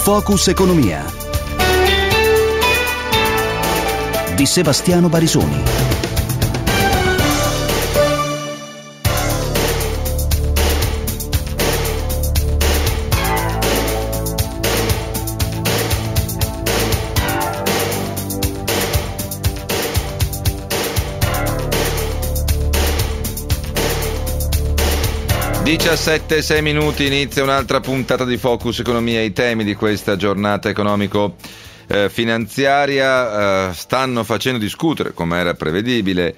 Focus Economia di Sebastiano Barisoni. Sei minuti, inizia un'altra puntata di Focus Economia. I temi di questa giornata economico-finanziaria stanno facendo discutere, come era prevedibile,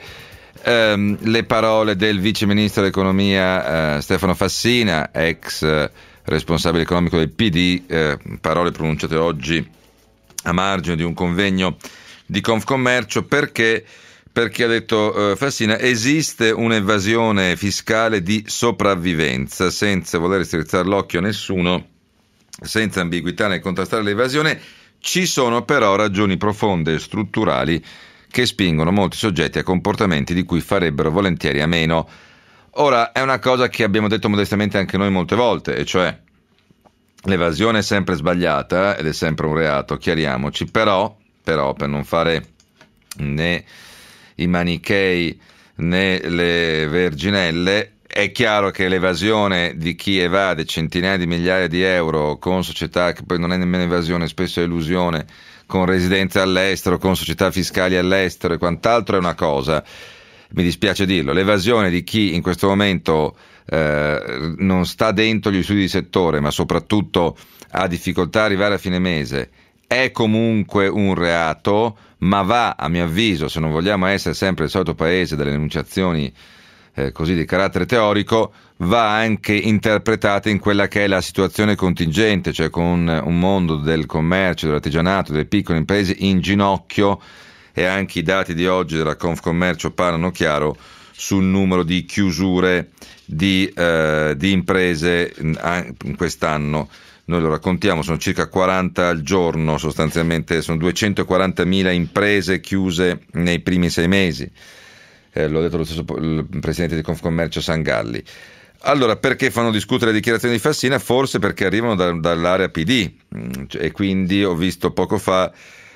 le parole del vice ministro dell'economia Stefano Fassina, ex responsabile economico del PD, parole pronunciate oggi a margine di un convegno di Confcommercio. Perché ha detto Fassina, esiste un'evasione fiscale di sopravvivenza, senza voler strizzare l'occhio a nessuno, senza ambiguità nel contrastare l'evasione. Ci sono però ragioni profonde e strutturali che spingono molti soggetti a comportamenti di cui farebbero volentieri a meno. Ora, è una cosa che abbiamo detto modestamente anche noi molte volte, e cioè l'evasione è sempre sbagliata ed è sempre un reato, chiariamoci, però per non fare né i manichei né le verginelle, è chiaro che l'evasione di chi evade centinaia di migliaia di euro con società che poi non è nemmeno evasione, spesso è elusione, con residenze all'estero, con società fiscali all'estero e quant'altro, è una cosa, mi dispiace dirlo. L'evasione di chi in questo momento non sta dentro gli studi di settore, ma soprattutto ha difficoltà a arrivare a fine mese, è comunque un reato, ma va, a mio avviso, se non vogliamo essere sempre il solito paese delle enunciazioni così di carattere teorico, va anche interpretata in quella che è la situazione contingente, cioè con un mondo del commercio, dell'artigianato, delle piccole imprese in ginocchio, e anche i dati di oggi della Confcommercio parlano chiaro sul numero di chiusure di imprese in quest'anno. Noi lo raccontiamo, sono circa 40 al giorno, sostanzialmente sono 240.000 imprese chiuse nei primi 6 mesi. L'ho detto lo stesso il presidente di Confcommercio Sangalli. Allora, perché fanno discutere le dichiarazioni di Fassina? Forse perché arrivano dall'area PD, e quindi ho visto poco fa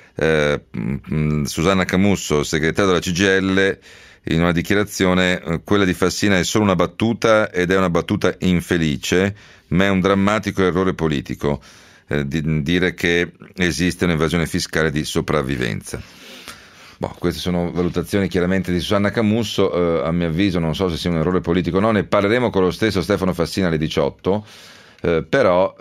Susanna Camusso, segretaria della CGIL, in una dichiarazione: quella di Fassina è solo una battuta ed è una battuta infelice, ma è un drammatico errore politico dire che esiste un'evasione fiscale di sopravvivenza. Queste sono valutazioni chiaramente di Susanna Camusso, a mio avviso non so se sia un errore politico o no, ne parleremo con lo stesso Stefano Fassina alle 18, però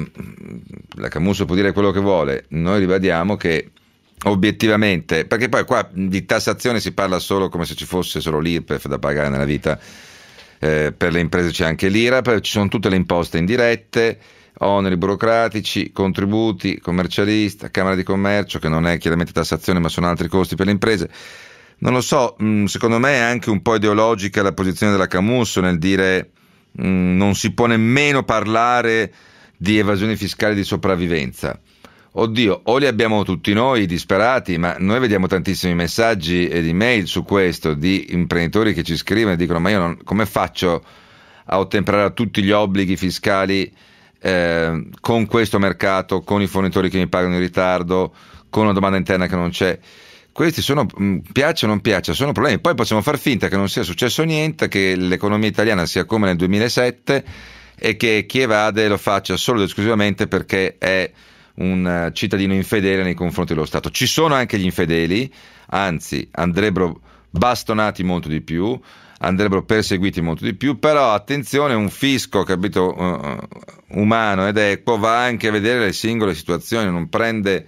la Camusso può dire quello che vuole, noi ribadiamo che obiettivamente, perché poi qua di tassazione si parla solo come se ci fosse solo l'IRPEF da pagare nella vita, per le imprese c'è anche l'IRAP, ci sono tutte le imposte indirette, oneri burocratici, contributi, commercialista, Camera di Commercio, che non è chiaramente tassazione ma sono altri costi per le imprese. Non lo so, secondo me è anche un po' ideologica la posizione della Camusso nel dire non si può nemmeno parlare di evasione fiscale di sopravvivenza. Oddio, o li abbiamo tutti noi disperati, ma noi vediamo tantissimi messaggi ed email su questo di imprenditori che ci scrivono e dicono: ma io come faccio a ottemperare a tutti gli obblighi fiscali con questo mercato, con i fornitori che mi pagano in ritardo, con una domanda interna che non c'è. Questi sono, piaccia o non piaccia, sono problemi. Poi possiamo far finta che non sia successo niente, che l'economia italiana sia come nel 2007 e che chi evade lo faccia solo ed esclusivamente perché è un cittadino infedele nei confronti dello Stato. Ci sono anche gli infedeli, anzi andrebbero bastonati molto di più, andrebbero perseguiti molto di più, però attenzione, un fisco, capito, umano ed equo va anche a vedere le singole situazioni, non prende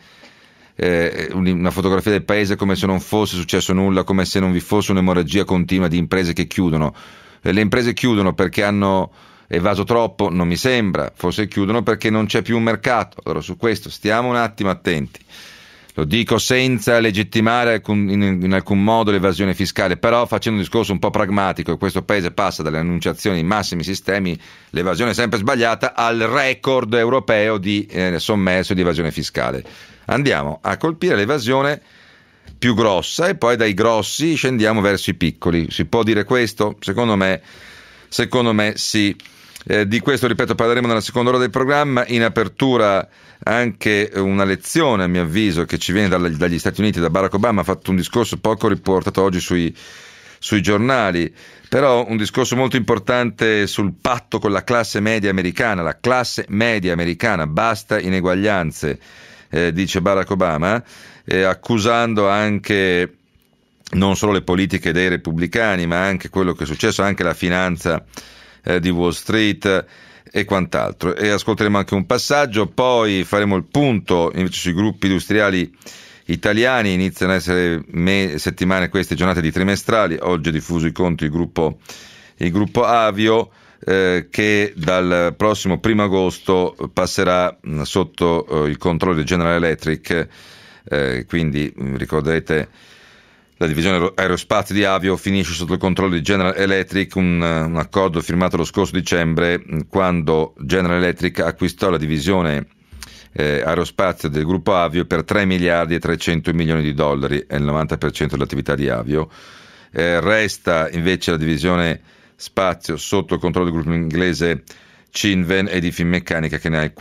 una fotografia del paese come se non fosse successo nulla, come se non vi fosse un'emorragia continua di imprese che chiudono. Le imprese chiudono perché hanno evaso troppo? Non mi sembra, forse chiudono perché non c'è più un mercato. Allora su questo stiamo un attimo attenti. Lo dico senza legittimare in alcun modo l'evasione fiscale, però facendo un discorso un po' pragmatico, e questo paese passa dalle annunciazioni in massimi sistemi, l'evasione è sempre sbagliata, al record europeo di sommerso di evasione fiscale. Andiamo a colpire l'evasione più grossa e poi dai grossi scendiamo verso i piccoli. Si può dire questo? Secondo me sì. Di questo, ripeto, parleremo nella seconda ora del programma. In apertura anche una lezione, a mio avviso, che ci viene dagli Stati Uniti, da Barack Obama. Ha fatto un discorso poco riportato oggi sui giornali, però un discorso molto importante sul patto con la classe media americana. La classe media americana, basta ineguaglianze, dice Barack Obama, accusando anche non solo le politiche dei repubblicani, ma anche quello che è successo, anche la finanza di Wall Street e quant'altro. E ascolteremo anche un passaggio, poi faremo il punto invece sui gruppi industriali italiani. Iniziano ad essere settimane queste, giornate di trimestrali. Oggi è diffuso i conti il gruppo Avio, che dal prossimo 1 agosto passerà sotto il controllo di General Electric, quindi ricorderete la divisione aerospazio di Avio finisce sotto il controllo di General Electric, un accordo firmato lo scorso dicembre, quando General Electric acquistò la divisione aerospazio del gruppo Avio per 3 miliardi e 300 milioni di dollari, è il 90% dell'attività di Avio. Resta invece la divisione spazio sotto il controllo del gruppo inglese Cinven e di Finmeccanica, che ne ha il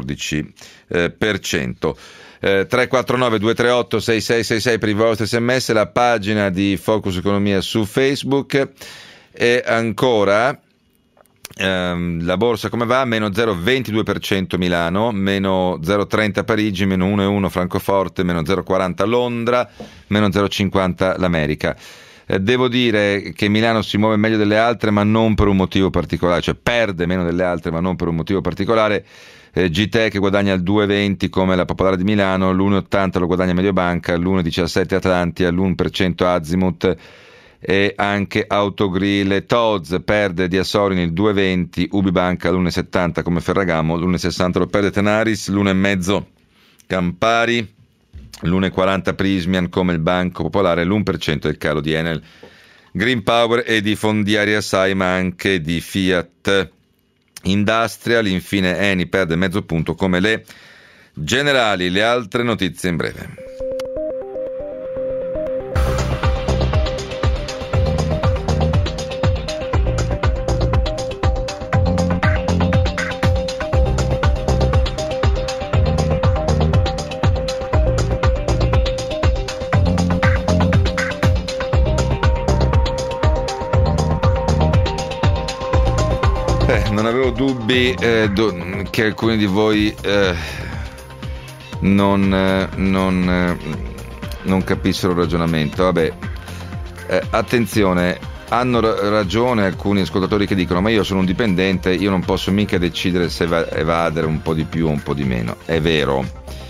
14%. 349 238 6666 per i vostri sms, la pagina di Focus Economia su Facebook. E ancora la borsa come va? Meno 0,22% Milano, meno 0,30 Parigi, meno 1,1 Francoforte, meno 0,40 Londra, meno 0,50 l'America. Devo dire che Milano si muove meglio delle altre, ma non per un motivo particolare, cioè perde meno delle altre, ma non per un motivo particolare. GTE che guadagna il 2,20 come la Popolare di Milano, l'1,80 lo guadagna Mediobanca, l'1,17 Atlantia, l'1% Azimut e anche Autogrill. E Tod's perde di Asorin il 2,20, Ubibanca l'1,70 come Ferragamo, l'1,60 lo perde Tenaris, l'1,5 Campari, l'1,40 Prismian come il Banco Popolare, l'1% del calo di Enel, Green Power e di Fondiaria Sai, ma anche di Fiat Industrial. Infine Eni perde mezzo punto come le Generali. Le altre notizie in breve. Non avevo dubbi che alcuni di voi non capissero il ragionamento. Vabbè, attenzione, hanno ragione alcuni ascoltatori che dicono: ma io sono un dipendente, io non posso mica decidere se evadere un po' di più o un po' di meno. È vero,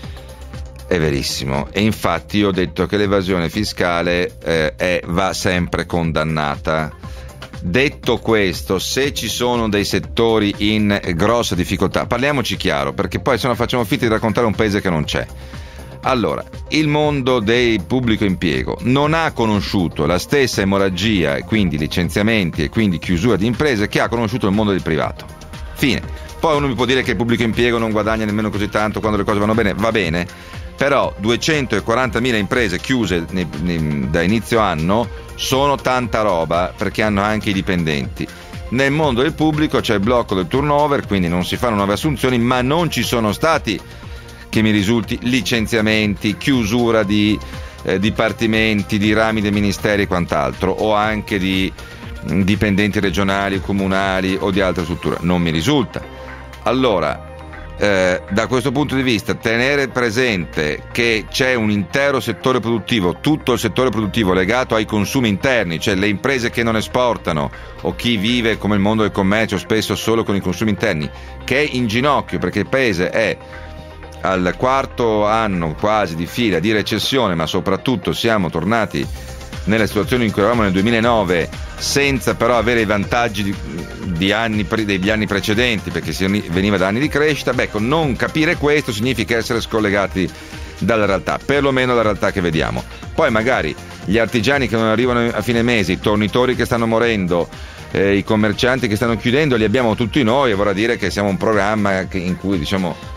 è verissimo, e infatti io ho detto che l'evasione fiscale va sempre condannata. Detto questo, se ci sono dei settori in grossa difficoltà, parliamoci chiaro, perché poi se no facciamo finta di raccontare un paese che non c'è. Allora, il mondo del pubblico impiego non ha conosciuto la stessa emorragia, e quindi licenziamenti e quindi chiusura di imprese, che ha conosciuto il mondo del privato. Fine. Poi uno mi può dire che il pubblico impiego non guadagna nemmeno così tanto quando le cose vanno bene, va bene, però 240.000 imprese chiuse da inizio anno sono tanta roba, perché hanno anche i dipendenti. Nel mondo del pubblico c'è il blocco del turnover, quindi non si fanno nuove assunzioni, ma non ci sono stati, che mi risulti, licenziamenti, chiusura di dipartimenti, di rami dei ministeri e quant'altro, o anche di dipendenti regionali, comunali o di altre strutture. Non mi risulta. Allora, da questo punto di vista, tenere presente che c'è un intero settore produttivo, tutto il settore produttivo legato ai consumi interni, cioè le imprese che non esportano o chi vive come il mondo del commercio spesso solo con i consumi interni, che è in ginocchio perché il paese è al 4º anno quasi di fila di recessione, ma soprattutto siamo tornati nella situazione in cui eravamo nel 2009, senza però avere i vantaggi degli anni precedenti, perché si veniva da anni di crescita. Ecco, non capire questo significa essere scollegati dalla realtà, perlomeno la realtà che vediamo. Poi magari gli artigiani che non arrivano a fine mese, i tornitori che stanno morendo, i commercianti che stanno chiudendo, li abbiamo tutti noi, e vorrà dire che siamo un programma in cui, diciamo,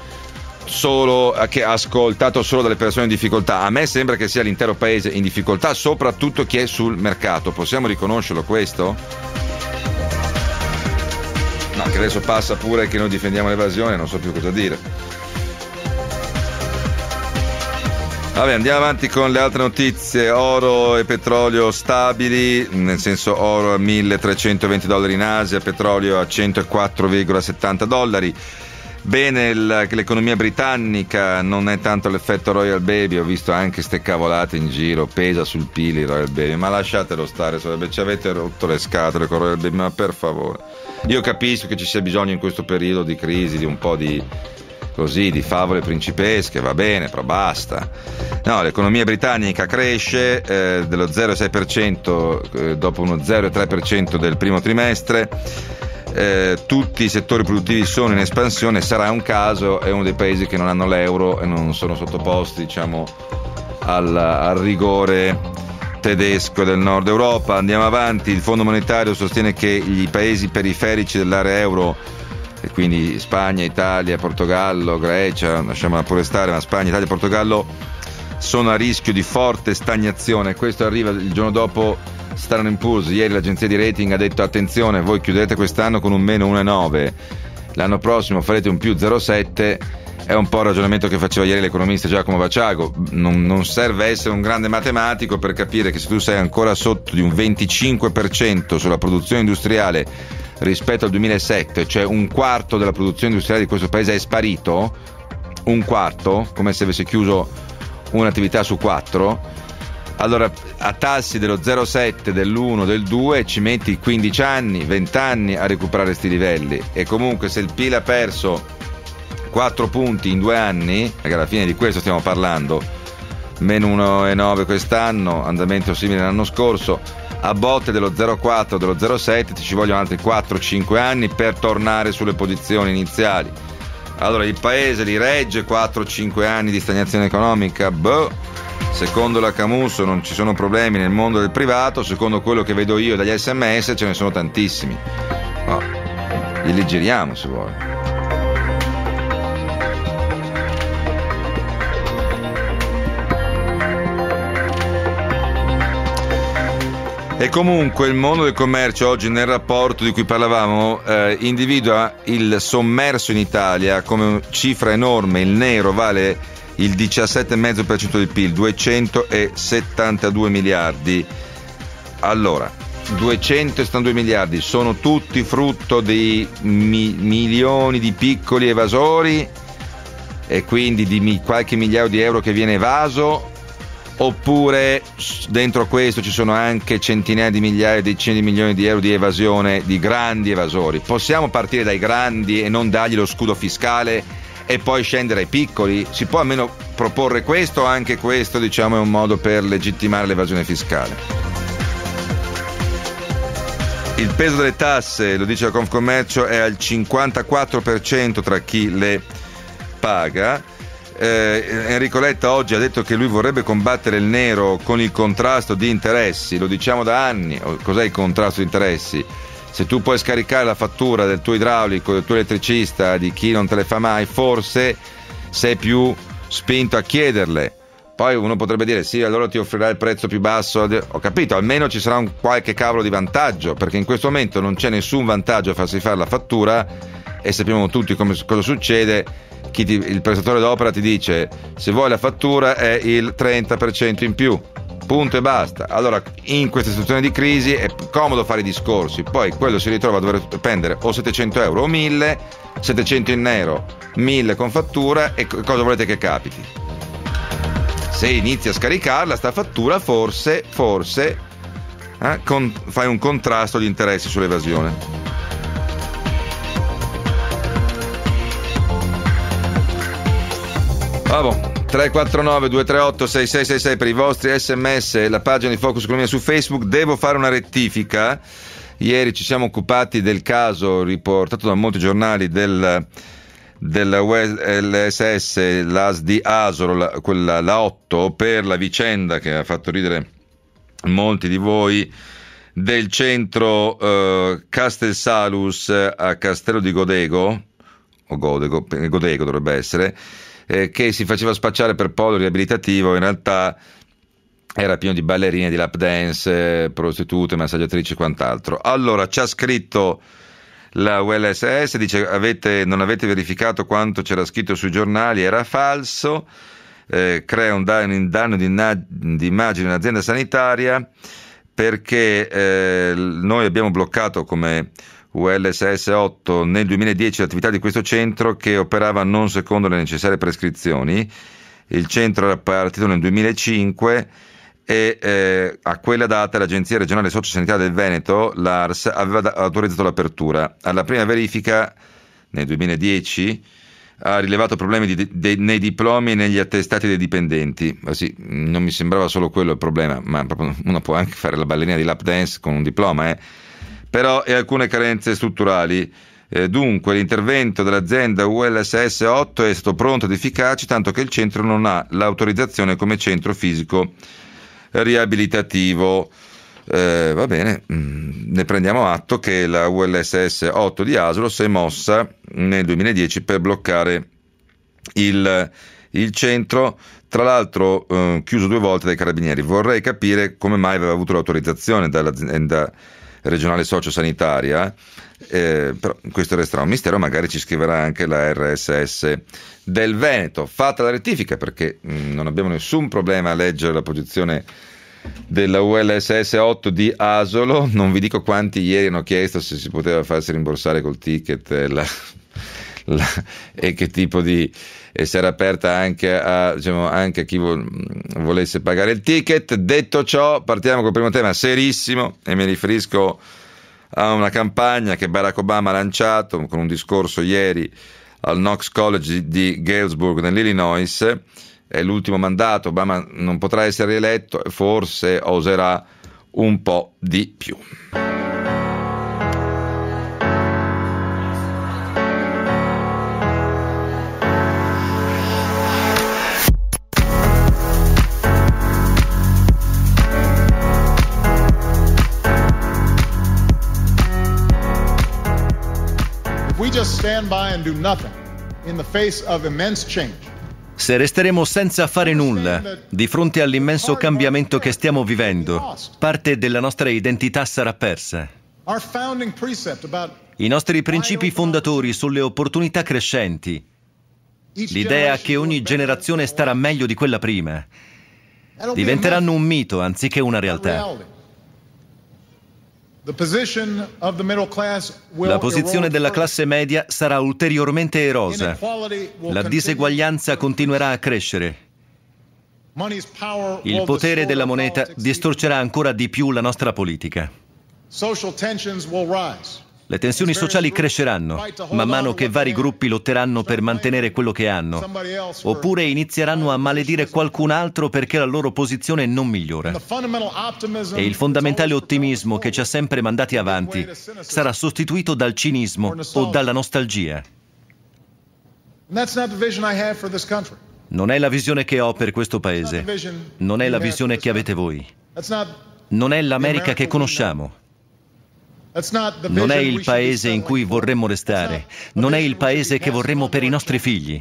che ha ascoltato solo dalle persone in difficoltà. A me sembra che sia l'intero paese in difficoltà, soprattutto chi è sul mercato. Possiamo riconoscerlo questo? No, che adesso passa pure che noi difendiamo l'evasione, non so più cosa dire. Vabbè, andiamo avanti con le altre notizie. Oro e petrolio stabili, nel senso oro a $1.320 in Asia, petrolio a $104,70. Bene l'economia britannica, non è tanto l'effetto Royal Baby, ho visto anche ste cavolate in giro, pesa sul PIL il Royal Baby, ma lasciatelo stare, ci avete rotto le scatole con Royal Baby, ma per favore. Io capisco che ci sia bisogno in questo periodo di crisi di un po' di favole principesche, va bene, però basta. No, l'economia britannica cresce dello 0,6% dopo uno 0,3% del primo trimestre. Tutti i settori produttivi sono in espansione. Sarà un caso, è uno dei paesi che non hanno l'euro e non sono sottoposti, diciamo, al rigore tedesco del nord Europa. Andiamo avanti. Il Fondo Monetario sostiene che i paesi periferici dell'area euro, e quindi Spagna, Italia, Portogallo, Grecia, lasciamola pure stare, ma Spagna, Italia e Portogallo sono a rischio di forte stagnazione. Questo arriva il giorno dopo Standard & Poor's. Ieri l'agenzia di rating ha detto: attenzione, voi chiudete quest'anno con un meno 1,9, l'anno prossimo farete un più 0,7. È un po' il ragionamento che faceva ieri l'economista Giacomo Vaciago. Non serve essere un grande matematico per capire che se tu sei ancora sotto di un 25% sulla produzione industriale rispetto al 2007, cioè un quarto della produzione industriale di questo paese è sparito, un quarto, come se avesse chiuso un'attività su 4, allora a tassi dello 0,7, dell'1, del 2 ci metti 15 anni, 20 anni a recuperare questi livelli. E comunque se il PIL ha perso 4 punti in 2 anni, perché alla fine di questo stiamo parlando, meno 1,9 quest'anno, andamento simile all'anno scorso, a botte dello 0,4, dello 0,7 ci vogliono altri 4-5 anni per tornare sulle posizioni iniziali. Allora il paese li regge 4-5 anni di stagnazione economica? Secondo la Camusso non ci sono problemi nel mondo del privato, secondo quello che vedo io dagli SMS ce ne sono tantissimi. No, li leggeriamo se vuole. E comunque il mondo del commercio oggi, nel rapporto di cui parlavamo, individua il sommerso in Italia come cifra enorme. Il nero vale il 17,5% del PIL, 272 miliardi. Allora, 272 miliardi sono tutti frutto dei milioni di piccoli evasori e quindi di qualche migliaio di euro che viene evaso, oppure dentro questo ci sono anche centinaia di migliaia, decine di milioni di euro di evasione di grandi evasori? Possiamo partire dai grandi e non dargli lo scudo fiscale e poi scendere ai piccoli? Si può almeno proporre questo? Anche questo, diciamo, è un modo per legittimare l'evasione fiscale. Il peso delle tasse, lo dice la Confcommercio, è al 54% tra chi le paga. Enrico Letta oggi ha detto che lui vorrebbe combattere il nero con il contrasto di interessi. Lo diciamo da anni. Cos'è il contrasto di interessi? Se tu puoi scaricare la fattura del tuo idraulico, del tuo elettricista, di chi non te le fa mai, forse sei più spinto a chiederle. Poi uno potrebbe dire: sì, allora ti offrirà il prezzo più basso. Ho capito, almeno ci sarà un qualche cavolo di vantaggio, perché in questo momento non c'è nessun vantaggio a farsi fare la fattura e sappiamo tutti cosa succede. Il prestatore d'opera ti dice: se vuoi la fattura è il 30% in più, punto e basta. Allora in questa situazione di crisi è comodo fare i discorsi, poi quello si ritrova a dover spendere o 700 euro o 1000, 700 in nero, 1000 con fattura, e cosa volete che capiti? Se inizi a scaricarla sta fattura, forse fai un contrasto di interessi sull'evasione. Vabbè, 349 238 6666 per i vostri sms, la pagina di Focus Economia su Facebook. Devo fare una rettifica. Ieri ci siamo occupati del caso riportato da molti giornali dell'SS, l'AS di Asolo, la 8, per la vicenda che ha fatto ridere molti di voi, del centro Castelsalus a Castello di Godego, o Godego dovrebbe essere, che si faceva spacciare per polo riabilitativo. In realtà era pieno di ballerine, di lap dance, prostitute, massaggiatrici e quant'altro. Allora ci ha scritto La ULSS dice non avete verificato quanto c'era scritto sui giornali, era falso, crea un danno di immagine all'azienda sanitaria perché noi abbiamo bloccato come ULSS 8 nel 2010 l'attività di questo centro che operava non secondo le necessarie prescrizioni. Il centro era partito nel 2005 e a quella data l'Agenzia regionale sociosanitaria del Veneto, l'ARS, aveva autorizzato l'apertura. Alla prima verifica nel 2010 ha rilevato problemi nei diplomi e negli attestati dei dipendenti. Ma sì, non mi sembrava solo quello il problema, ma proprio uno può anche fare la ballerina di lap dance con un diploma, però e alcune carenze strutturali. Dunque l'intervento dell'azienda ULSS 8 è stato pronto ed efficace, tanto che il centro non ha l'autorizzazione come centro fisico riabilitativo. Va bene, ne prendiamo atto che la ULSS 8 di Asolo si è mossa nel 2010 per bloccare il centro, tra l'altro chiuso 2 volte dai carabinieri. Vorrei capire come mai aveva avuto l'autorizzazione dall'azienda regionale sociosanitaria, però questo resterà un mistero, magari ci scriverà anche la RSS del Veneto. Fatta la rettifica, perché non abbiamo nessun problema a leggere la posizione della ULSS 8 di Asolo. Non vi dico quanti ieri hanno chiesto se si poteva farsi rimborsare col ticket e che tipo di, e si era aperta anche a, anche a chi volesse pagare il ticket. Detto ciò, partiamo col primo tema serissimo, e mi riferisco a una campagna che Barack Obama ha lanciato con un discorso ieri al Knox College di Galesburg nell'Illinois. È l'ultimo mandato, Obama non potrà essere rieletto e forse oserà un po' di più. We just stand by and do nothing in the face of immense change. Se resteremo senza fare nulla di fronte all'immenso cambiamento che stiamo vivendo, parte della nostra identità sarà persa. I nostri principi fondatori sulle opportunità crescenti, l'idea che ogni generazione starà meglio di quella prima, diventeranno un mito anziché una realtà. La posizione della classe media sarà ulteriormente erosa. La diseguaglianza continuerà a crescere. Il potere della moneta distorcerà ancora di più la nostra politica. Le tensioni sociali cresceranno man mano che vari gruppi lotteranno per mantenere quello che hanno, oppure inizieranno a maledire qualcun altro perché la loro posizione non migliora. E il fondamentale ottimismo che ci ha sempre mandati avanti sarà sostituito dal cinismo o dalla nostalgia. Non è la visione che ho per questo paese. Non è la visione che avete voi. Non è l'America che conosciamo. Non è il paese in cui vorremmo restare. Non è il paese che vorremmo per i nostri figli.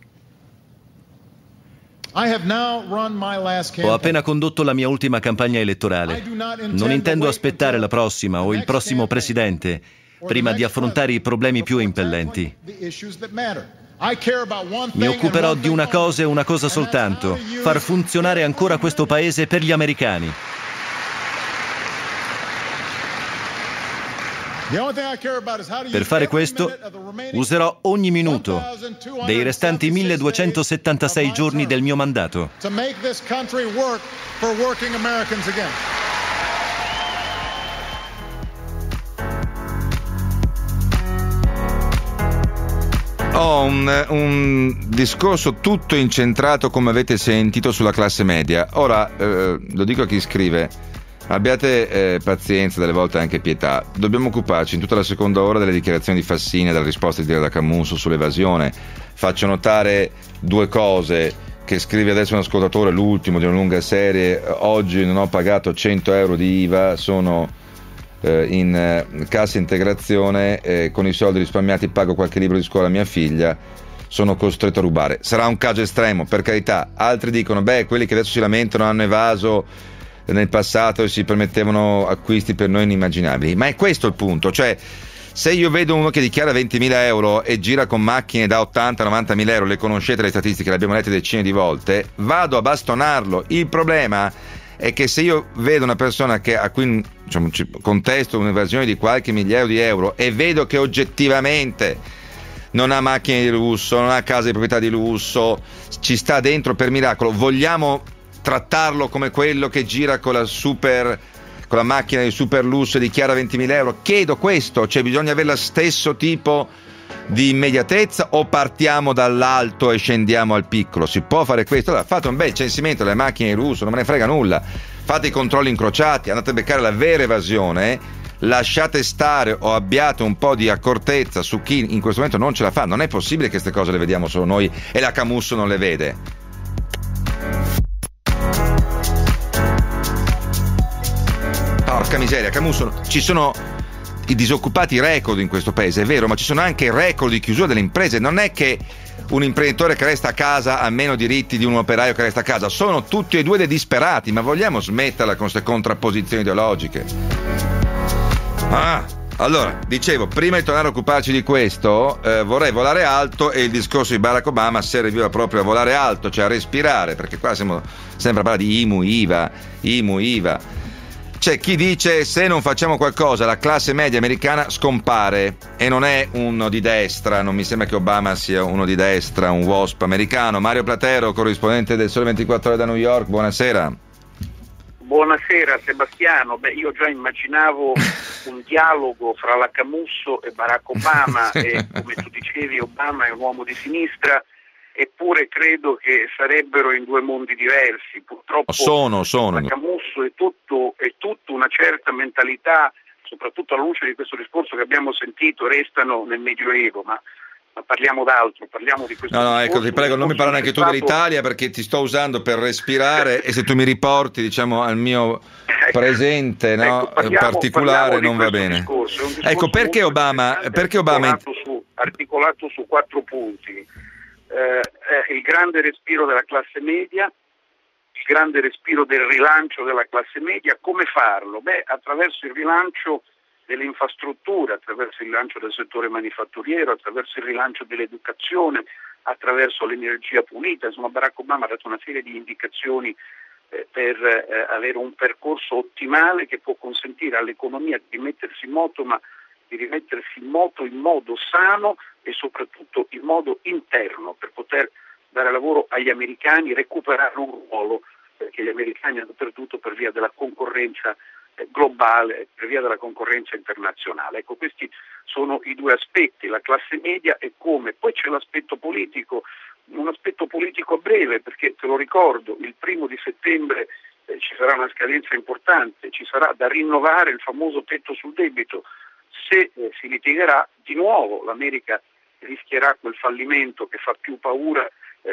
Ho appena condotto la mia ultima campagna elettorale. Non intendo aspettare la prossima o il prossimo presidente prima di affrontare i problemi più impellenti. Mi occuperò di una cosa e una cosa soltanto: far funzionare ancora questo paese per gli americani. Per fare questo userò ogni minuto dei restanti 1276 giorni del mio mandato. Ho un discorso tutto incentrato, come avete sentito, sulla classe media. Ora, lo dico a chi scrive: abbiate pazienza, delle volte anche pietà. Dobbiamo occuparci in tutta la seconda ora delle dichiarazioni di Fassini e della risposta di Dirla Camusso sull'evasione. Faccio notare 2 cose che scrive adesso un ascoltatore, l'ultimo di una lunga serie. Oggi non ho pagato 100 euro di IVA, sono in cassa integrazione, con i soldi risparmiati pago qualche libro di scuola a mia figlia, sono costretto a rubare. Sarà un caso estremo, per carità. Altri dicono, quelli che adesso si lamentano hanno evaso nel passato e si permettevano acquisti per noi inimmaginabili. Ma è questo il punto, cioè Se io vedo uno che dichiara 20.000 euro e gira con macchine da 80-90.000 euro, le conoscete le statistiche, le abbiamo lette decine di volte, vado a bastonarlo. Il problema è che se io vedo una persona a cui, diciamo, contesto un'evasione di qualche migliaio di euro e vedo che oggettivamente non ha macchine di lusso, non ha case di proprietà di lusso, ci sta dentro per miracolo, vogliamo trattarlo come quello che gira con la macchina di super lusso e dichiara 20.000 euro? Chiedo questo, cioè bisogna avere lo stesso tipo di immediatezza o partiamo dall'alto e scendiamo al piccolo? Si può fare questo? Allora, fate un bel censimento delle macchine di lusso, non me ne frega nulla, fate i controlli incrociati, andate a beccare la vera evasione, lasciate stare o abbiate un po' di accortezza su chi in questo momento non ce la fa. Non è possibile che queste cose le vediamo solo noi e la Camusso non le vede. Porca miseria, Camusso, ci sono i disoccupati record in questo paese, è vero, ma ci sono anche record di chiusura delle imprese. Non è che un imprenditore che resta a casa ha meno diritti di un operaio che resta a casa, sono tutti e due dei disperati. Ma vogliamo smetterla con queste contrapposizioni ideologiche? Allora, dicevo, prima di tornare a occuparci di questo, vorrei volare alto, e il discorso di Barack Obama serviva proprio a volare alto, cioè a respirare, perché qua siamo sempre a parlare di IMU-IVA. C'è chi dice: se non facciamo qualcosa la classe media americana scompare, e non è uno di destra, non mi sembra che Obama sia uno di destra, un WASP americano. Mario Platero, corrispondente del Sole 24 Ore da New York, buonasera. Buonasera Sebastiano, io già immaginavo un dialogo fra la Camusso e Barack Obama e, come tu dicevi, Obama è un uomo di sinistra, eppure credo che sarebbero in due mondi diversi. Purtroppo sono. La Camusso è tutto una certa mentalità, soprattutto alla luce di questo discorso che abbiamo sentito, restano nel Medioevo, ma parliamo d'altro, parliamo di questo. No, ecco, ti prego, non mi parlare anche tu dell'Italia, perché ti sto usando per respirare e se tu mi riporti, diciamo, al mio presente, no, particolare, non va bene. Discorso ecco, perché Obama articolato su 4 punti. Il grande respiro della classe media, il grande respiro del rilancio della classe media. Come farlo? Attraverso il rilancio delle infrastrutture, attraverso il rilancio del settore manifatturiero, attraverso il rilancio dell'educazione, attraverso l'energia pulita. Insomma, Barack Obama ha dato una serie di indicazioni per avere un percorso ottimale che può consentire all'economia di rimettersi in moto, ma di rimettersi in moto in modo sano e soprattutto in modo interno, per poter dare lavoro agli americani, recuperare un ruolo che gli americani hanno perduto per via della concorrenza globale, per via della concorrenza internazionale. Ecco, questi sono i 2 aspetti, la classe media e come. Poi c'è l'aspetto politico, un aspetto politico breve, perché te lo ricordo, il 1° di settembre ci sarà una scadenza importante, ci sarà da rinnovare il famoso tetto sul debito. Se si litigherà di nuovo, l'America rischierà quel fallimento che fa più paura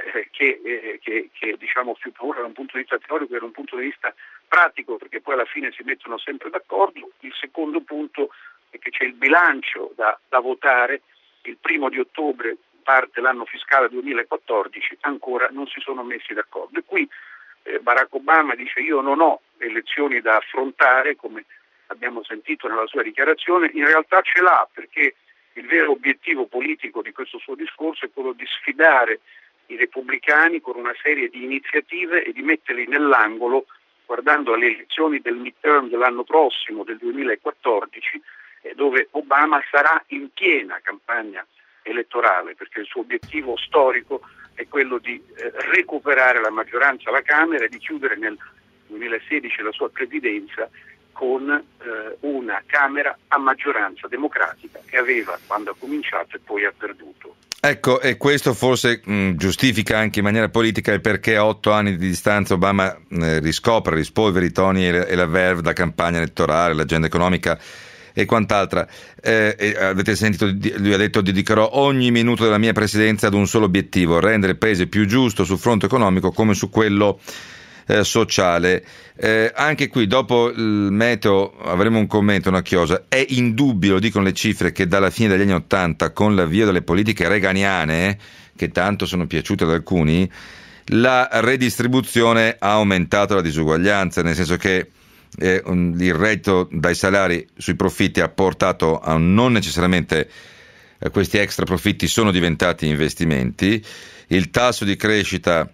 che diciamo più paura da un punto di vista teorico che da un punto di vista pratico, perché poi alla fine si mettono sempre d'accordo. Il secondo punto è che c'è il bilancio da votare. Il 1° di ottobre parte l'anno fiscale 2014, ancora non si sono messi d'accordo, e qui Barack Obama dice: io non ho elezioni da affrontare, come abbiamo sentito nella sua dichiarazione. In realtà ce l'ha, perché il vero obiettivo politico di questo suo discorso è quello di sfidare i repubblicani con una serie di iniziative e di metterli nell'angolo, guardando alle elezioni del midterm dell'anno prossimo, del 2014, dove Obama sarà in piena campagna elettorale, perché il suo obiettivo storico è quello di recuperare la maggioranza alla Camera e di chiudere nel 2016 la sua presidenza con una Camera a maggioranza democratica che aveva quando ha cominciato e poi ha perduto. Ecco, e questo forse giustifica anche in maniera politica il perché a 8 anni di distanza Obama rispolveri i toni e la verve da campagna elettorale, l'agenda economica e quant'altra. Avete sentito, lui ha detto: dedicherò ogni minuto della mia presidenza ad un solo obiettivo, rendere il paese più giusto sul fronte economico come su quello sociale. Anche qui, dopo il meteo, avremo un commento, una chiosa. È indubbio, lo dicono le cifre, che dalla fine degli anni '80, con l'avvio delle politiche reganiane, che tanto sono piaciute ad alcuni, la redistribuzione ha aumentato la disuguaglianza, nel senso che il reddito dai salari sui profitti ha portato a non necessariamente questi extra profitti sono diventati investimenti, il tasso di crescita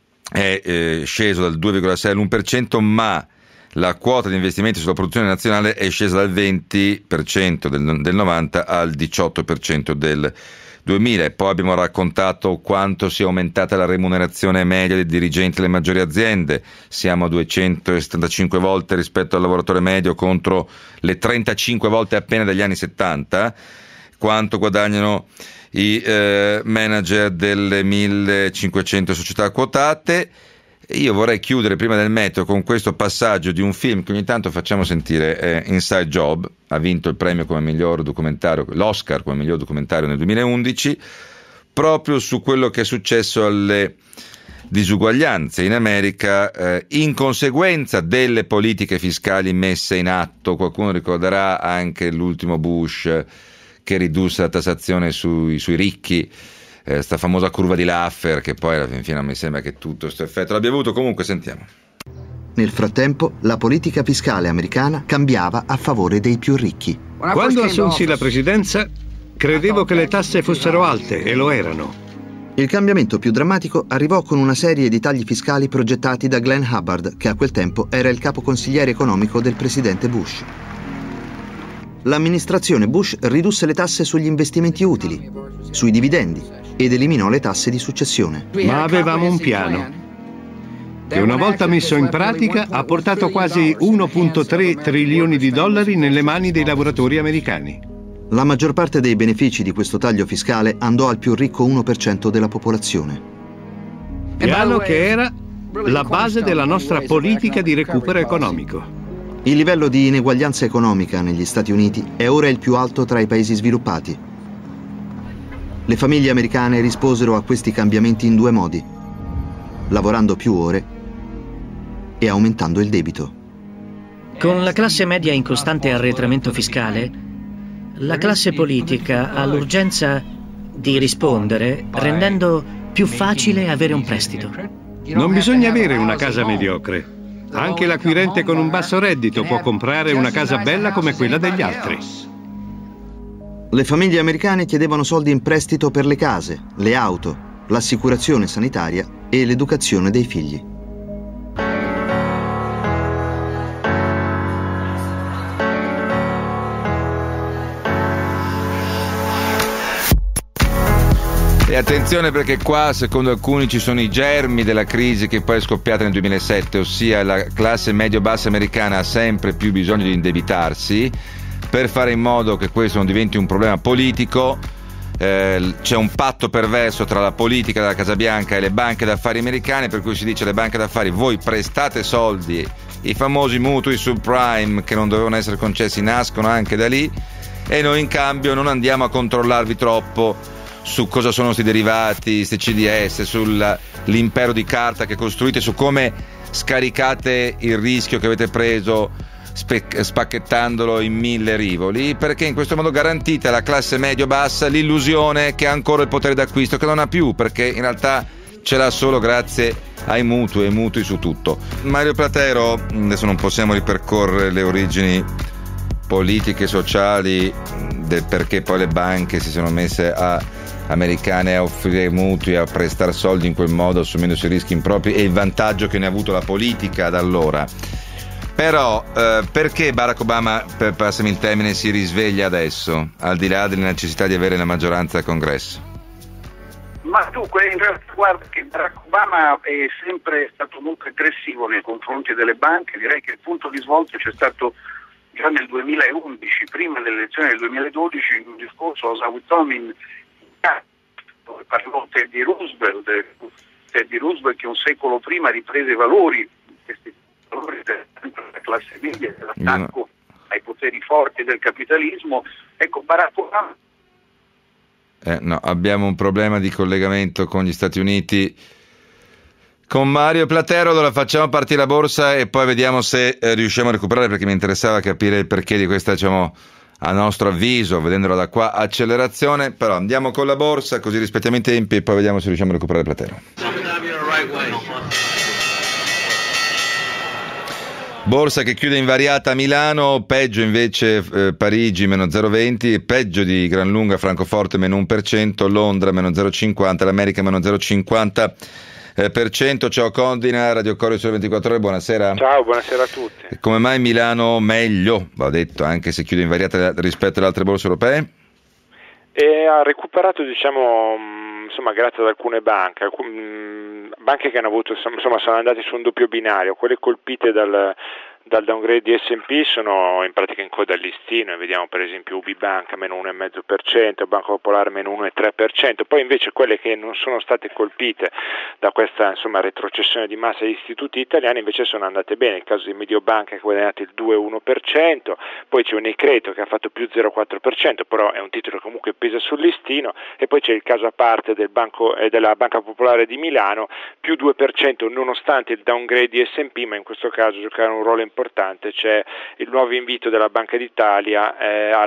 è sceso dal 2,6 all'1%, ma la quota di investimenti sulla produzione nazionale è scesa dal 20% del 90 al 18% del 2000, e poi abbiamo raccontato quanto sia aumentata la remunerazione media dei dirigenti delle maggiori aziende, siamo a 275 volte rispetto al lavoratore medio contro le 35 volte appena degli anni 70, quanto guadagnano i manager delle 1500 società quotate. Io vorrei chiudere prima del meteo con questo passaggio di un film che ogni tanto facciamo sentire, Inside Job, ha vinto il premio come miglior documentario, l'Oscar come miglior documentario nel 2011, proprio su quello che è successo alle disuguaglianze in America in conseguenza delle politiche fiscali messe in atto. Qualcuno ricorderà anche l'ultimo Bush che ridusse la tassazione sui ricchi, sta famosa curva di Laffer, che poi alla fine mi sembra che tutto questo effetto l'abbia avuto. Comunque sentiamo. Nel frattempo la politica fiscale americana cambiava a favore dei più ricchi. Quando assunsi la presidenza credevo che le tasse fossero alte, e lo erano. Il cambiamento più drammatico arrivò con una serie di tagli fiscali progettati da Glenn Hubbard, che a quel tempo era il capo consigliere economico del presidente Bush. L'amministrazione Bush ridusse le tasse sugli investimenti utili, sui dividendi, ed eliminò le tasse di successione. Ma avevamo un piano che, una volta messo in pratica, ha portato quasi 1,3 trilioni di dollari nelle mani dei lavoratori americani. La maggior parte dei benefici di questo taglio fiscale andò al più ricco 1% della popolazione. Piano che era la base della nostra politica di recupero economico. Il livello di ineguaglianza economica negli Stati Uniti è ora il più alto tra i paesi sviluppati. Le famiglie americane risposero a questi cambiamenti in due modi: lavorando più ore e aumentando il debito. Con la classe media in costante arretramento fiscale, la classe politica ha l'urgenza di rispondere rendendo più facile avere un prestito. Non bisogna avere una casa mediocre. Anche l'acquirente con un basso reddito può comprare una casa bella come quella degli altri. Le famiglie americane chiedevano soldi in prestito per le case, le auto, l'assicurazione sanitaria e l'educazione dei figli. E attenzione, perché qua secondo alcuni ci sono i germi della crisi che poi è scoppiata nel 2007, ossia la classe medio-bassa americana ha sempre più bisogno di indebitarsi per fare in modo che questo non diventi un problema politico. C'è un patto perverso tra la politica della Casa Bianca e le banche d'affari americane, per cui si dice alle banche d'affari: voi prestate soldi, i famosi mutui subprime che non dovevano essere concessi nascono anche da lì, e noi in cambio non andiamo a controllarvi troppo su cosa sono questi derivati, questi CDS, sull'impero di carta che costruite, su come scaricate il rischio che avete preso spacchettandolo in 1000 rivoli, perché in questo modo garantite alla classe medio-bassa l'illusione che ha ancora il potere d'acquisto, che non ha più, perché in realtà ce l'ha solo grazie ai mutui su tutto. Mario Platero, adesso non possiamo ripercorrere le origini politiche e sociali del perché poi le banche si sono messe americane a offrire mutui, a prestare soldi in quel modo, assumendosi rischi impropri, e il vantaggio che ne ha avuto la politica da allora. Però perché Barack Obama, passami il termine, si risveglia adesso, al di là della necessità di avere la maggioranza al Congresso? Ma dunque, in realtà guarda che Barack Obama è sempre stato molto aggressivo nei confronti delle banche. Direi che il punto di svolta c'è stato già nel 2011, prima delle elezioni del 2012, in un discorso a Wyoming, dove parlò Teddy Roosevelt che un secolo prima riprese i valori, questi valori della classe media, dell'attacco ai poteri forti del capitalismo. Ecco, Barack Obama... No, abbiamo un problema di collegamento con gli Stati Uniti. Con Mario Platero, allora facciamo partire la borsa e poi vediamo se riusciamo a recuperare, perché mi interessava capire il perché di questa, diciamo, a nostro avviso, vedendola da qua, accelerazione. Però andiamo con la borsa, così rispettiamo i tempi e poi vediamo se riusciamo a recuperare Platero. Borsa che chiude invariata a Milano, peggio invece Parigi meno 0,20, peggio di gran lunga Francoforte meno 1%, Londra meno 0,50, l'America meno 0,50%. Ciao Condina, Radio Corio Sole 24 Ore, buonasera. Ciao, buonasera a tutti. Come mai Milano meglio, va detto, anche se chiude invariata rispetto alle altre borse europee? E ha recuperato, diciamo, insomma, grazie ad alcune banche che hanno avuto, insomma, sono andate su un doppio binario. Quelle colpite dal downgrade di S&P sono in pratica in coda al listino, e vediamo per esempio UBI Banca meno 1,5%, Banco Popolare meno 1,3%, poi invece quelle che non sono state colpite da questa, insomma, retrocessione di massa degli istituti italiani invece sono andate bene. Il caso di Mediobanca che ha guadagnato il 2,1%, poi c'è Unicredito che ha fatto più 0,4%, però è un titolo che comunque pesa sul listino, e poi c'è il caso a parte della Banca Popolare di Milano, più 2% nonostante il downgrade di S&P, ma in questo caso giocare un ruolo importante c'è il nuovo invito della Banca d'Italia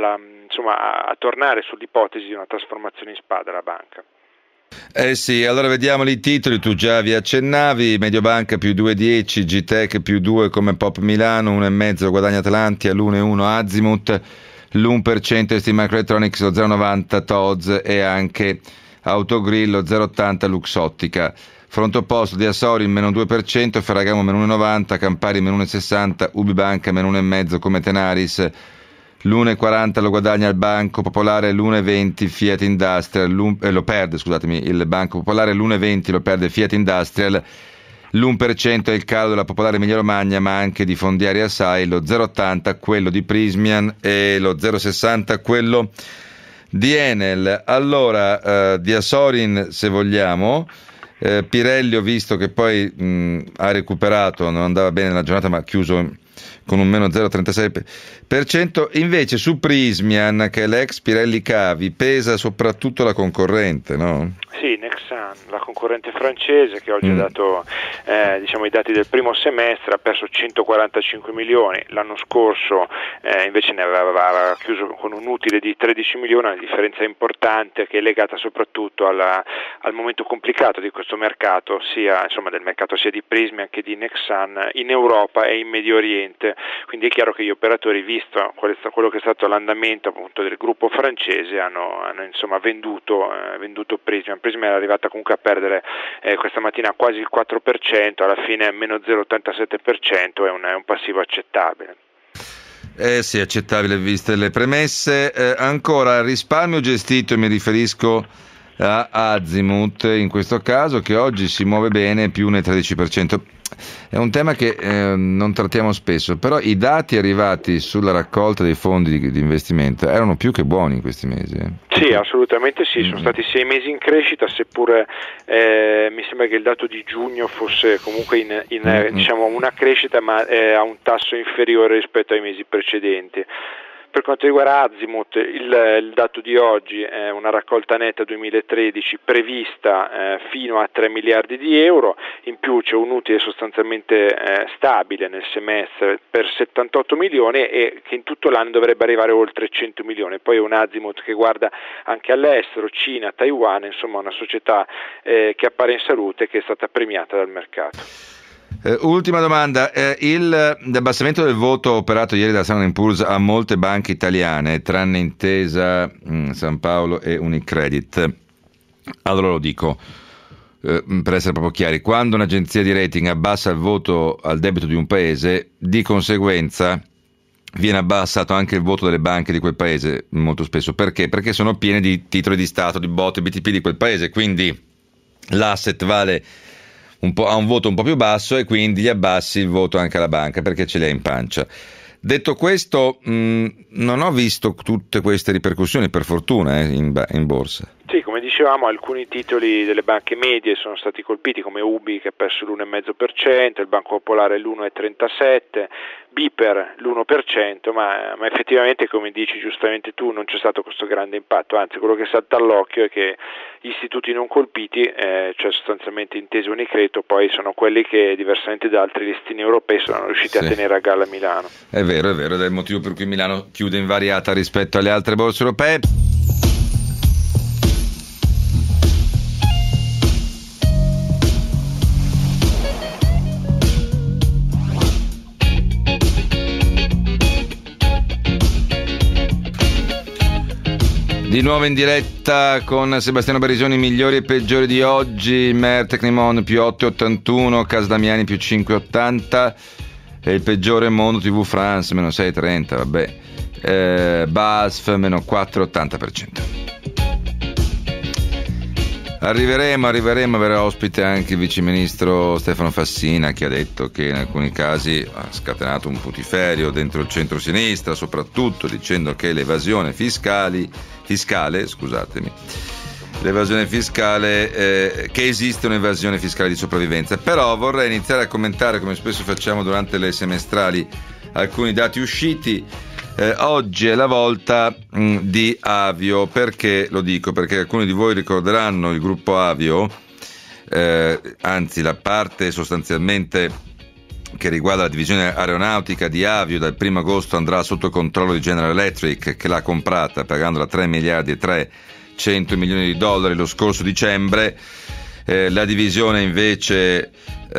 a tornare sull'ipotesi di una trasformazione in SPA della banca. Sì, allora vediamoli i titoli, tu già vi accennavi, Mediobanca più 2,10, GTEC più 2 come Pop Milano, 1,5 guadagna Atlantia, l'1,1 Azimut, l'1% STMicroelectronics, lo 0,90 TOZ e anche Autogrill, lo 0,80 Luxottica. Fronte opposto di Asorin meno 2%, Ferragamo meno 1,90, Campari meno 1,60, Ubibanca meno 1,5 come Tenaris, l'1,40 lo guadagna il Banco Popolare, l'1,20 Fiat Industrial, lo perde, scusatemi, il Banco Popolare, l'1,20 lo perde Fiat Industrial, l'1% è il calo della Popolare Emilia Romagna ma anche di Fondiaria Sai, lo 0,80 quello di Prismian e lo 0,60 quello di Enel. Allora, di Asorin se vogliamo, Pirelli ho visto che poi ha recuperato, non andava bene la giornata ma ha chiuso con un meno 0,36%, invece su Prismian, che è l'ex Pirelli Cavi, pesa soprattutto la concorrente, no? Sì, Nexan, la concorrente francese che oggi ha dato i dati del primo semestre, ha perso 145 milioni, l'anno scorso invece ne aveva chiuso con un utile di 13 milioni, una differenza importante che è legata soprattutto al momento complicato di questo mercato, sia del mercato sia di Prismian che di Nexan in Europa e in Medio Oriente. Quindi è chiaro che gli operatori, visto quello che è stato l'andamento appunto del gruppo francese, hanno venduto Prismian. Prismian è arrivata comunque a perdere questa mattina quasi il 4%, alla fine meno 0,87%, è un passivo accettabile. Sì, accettabile viste le premesse. Ancora risparmio gestito, mi riferisco a Azimut in questo caso, che oggi si muove bene, più nel 13%. È un tema che non trattiamo spesso, però i dati arrivati sulla raccolta dei fondi di investimento erano più che buoni in questi mesi. Sì, assolutamente sì, sono stati 6 mesi in crescita, seppure mi sembra che il dato di giugno fosse comunque diciamo una crescita, ma a un tasso inferiore rispetto ai mesi precedenti. Per quanto riguarda Azimut, il dato di oggi è una raccolta netta 2013 prevista fino a 3 miliardi di euro, in più c'è un utile sostanzialmente stabile nel semestre per 78 milioni e che in tutto l'anno dovrebbe arrivare oltre 100 milioni. Poi è un Azimut che guarda anche all'estero, Cina, Taiwan, insomma una società che appare in salute e che è stata premiata dal mercato. Ultima domanda, l'abbassamento del voto operato ieri da Standard & Poor's a molte banche italiane, tranne Intesa, San Paolo e Unicredit. Allora lo dico, per essere proprio chiari, quando un'agenzia di rating abbassa il voto al debito di un paese, di conseguenza viene abbassato anche il voto delle banche di quel paese, molto spesso. Perché? Perché sono piene di titoli di Stato, di BOT, BTP di quel paese, quindi l'asset vale ha un voto un po' più basso e quindi gli abbassi il voto anche alla banca perché ce l'ha in pancia. Detto questo, non ho visto tutte queste ripercussioni, per fortuna, in borsa. Sì, come dicevamo, alcuni titoli delle banche medie sono stati colpiti, come Ubi che ha perso l'1,5%, il Banco Popolare l'1,37%, Biper l'1%, ma effettivamente, come dici giustamente tu, non c'è stato questo grande impatto, anzi quello che salta all'occhio è che gli istituti non colpiti, cioè sostanzialmente Intesa e Unicredito, poi sono quelli che diversamente da altri listini europei sono riusciti a tenere a galla Milano. È vero, ed è il motivo per cui Milano chiude invariata rispetto alle altre borse europee. Di nuovo in diretta con Sebastiano Barisoni, migliori e peggiori di oggi. Mer Tecnimon più 8,81, Cas Damiani più 5,80 e il peggiore Mondo TV France meno 6,30, vabbè. BASF meno 4,80%. Arriveremo, avrà ospite anche il viceministro Stefano Fassina, che ha detto che in alcuni casi ha scatenato un putiferio dentro il centro-sinistra, soprattutto dicendo che l'evasione fiscale, che esiste un'evasione fiscale di sopravvivenza. Però vorrei iniziare a commentare, come spesso facciamo durante le semestrali, alcuni dati usciti. Oggi è la volta di Avio. Perché lo dico? Perché alcuni di voi ricorderanno il gruppo Avio, anzi la parte sostanzialmente che riguarda la divisione aeronautica di Avio. Dal 1 agosto andrà sotto controllo di General Electric, che l'ha comprata pagandola 3 miliardi e 300 milioni di dollari lo scorso dicembre. La divisione invece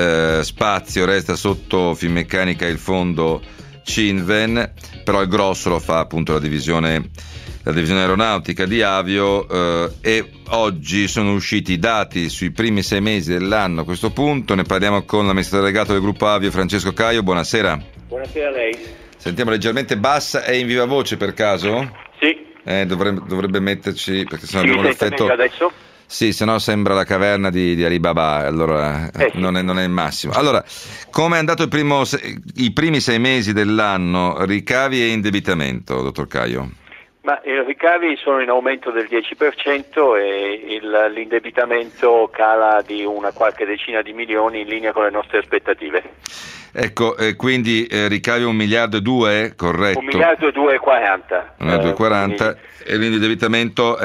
spazio resta sotto Finmeccanica e il fondo Cinven, però il grosso lo fa appunto la divisione aeronautica di Avio, e oggi sono usciti i dati sui primi 6 mesi dell'anno. A questo punto ne parliamo con l'amministratore delegato del gruppo Avio, Francesco Caio. Buonasera. Buonasera a lei. Sentiamo leggermente bassa, è in viva voce per caso? Sì. Dovrebbe metterci, perché sennò Sì, abbiamo l'effetto adesso? Sì, se no sembra la caverna di Alibaba, allora sì. non è il massimo. Allora, come è andato i primi 6 mesi dell'anno, ricavi e indebitamento, dottor Caio? Ma i ricavi sono in aumento del 10% e l'indebitamento cala di una qualche decina di milioni in linea con le nostre aspettative. Ecco, quindi ricavi 1 miliardo e 2, corretto? 1 miliardo e 2,40. 1 miliardo e 40, e l'indebitamento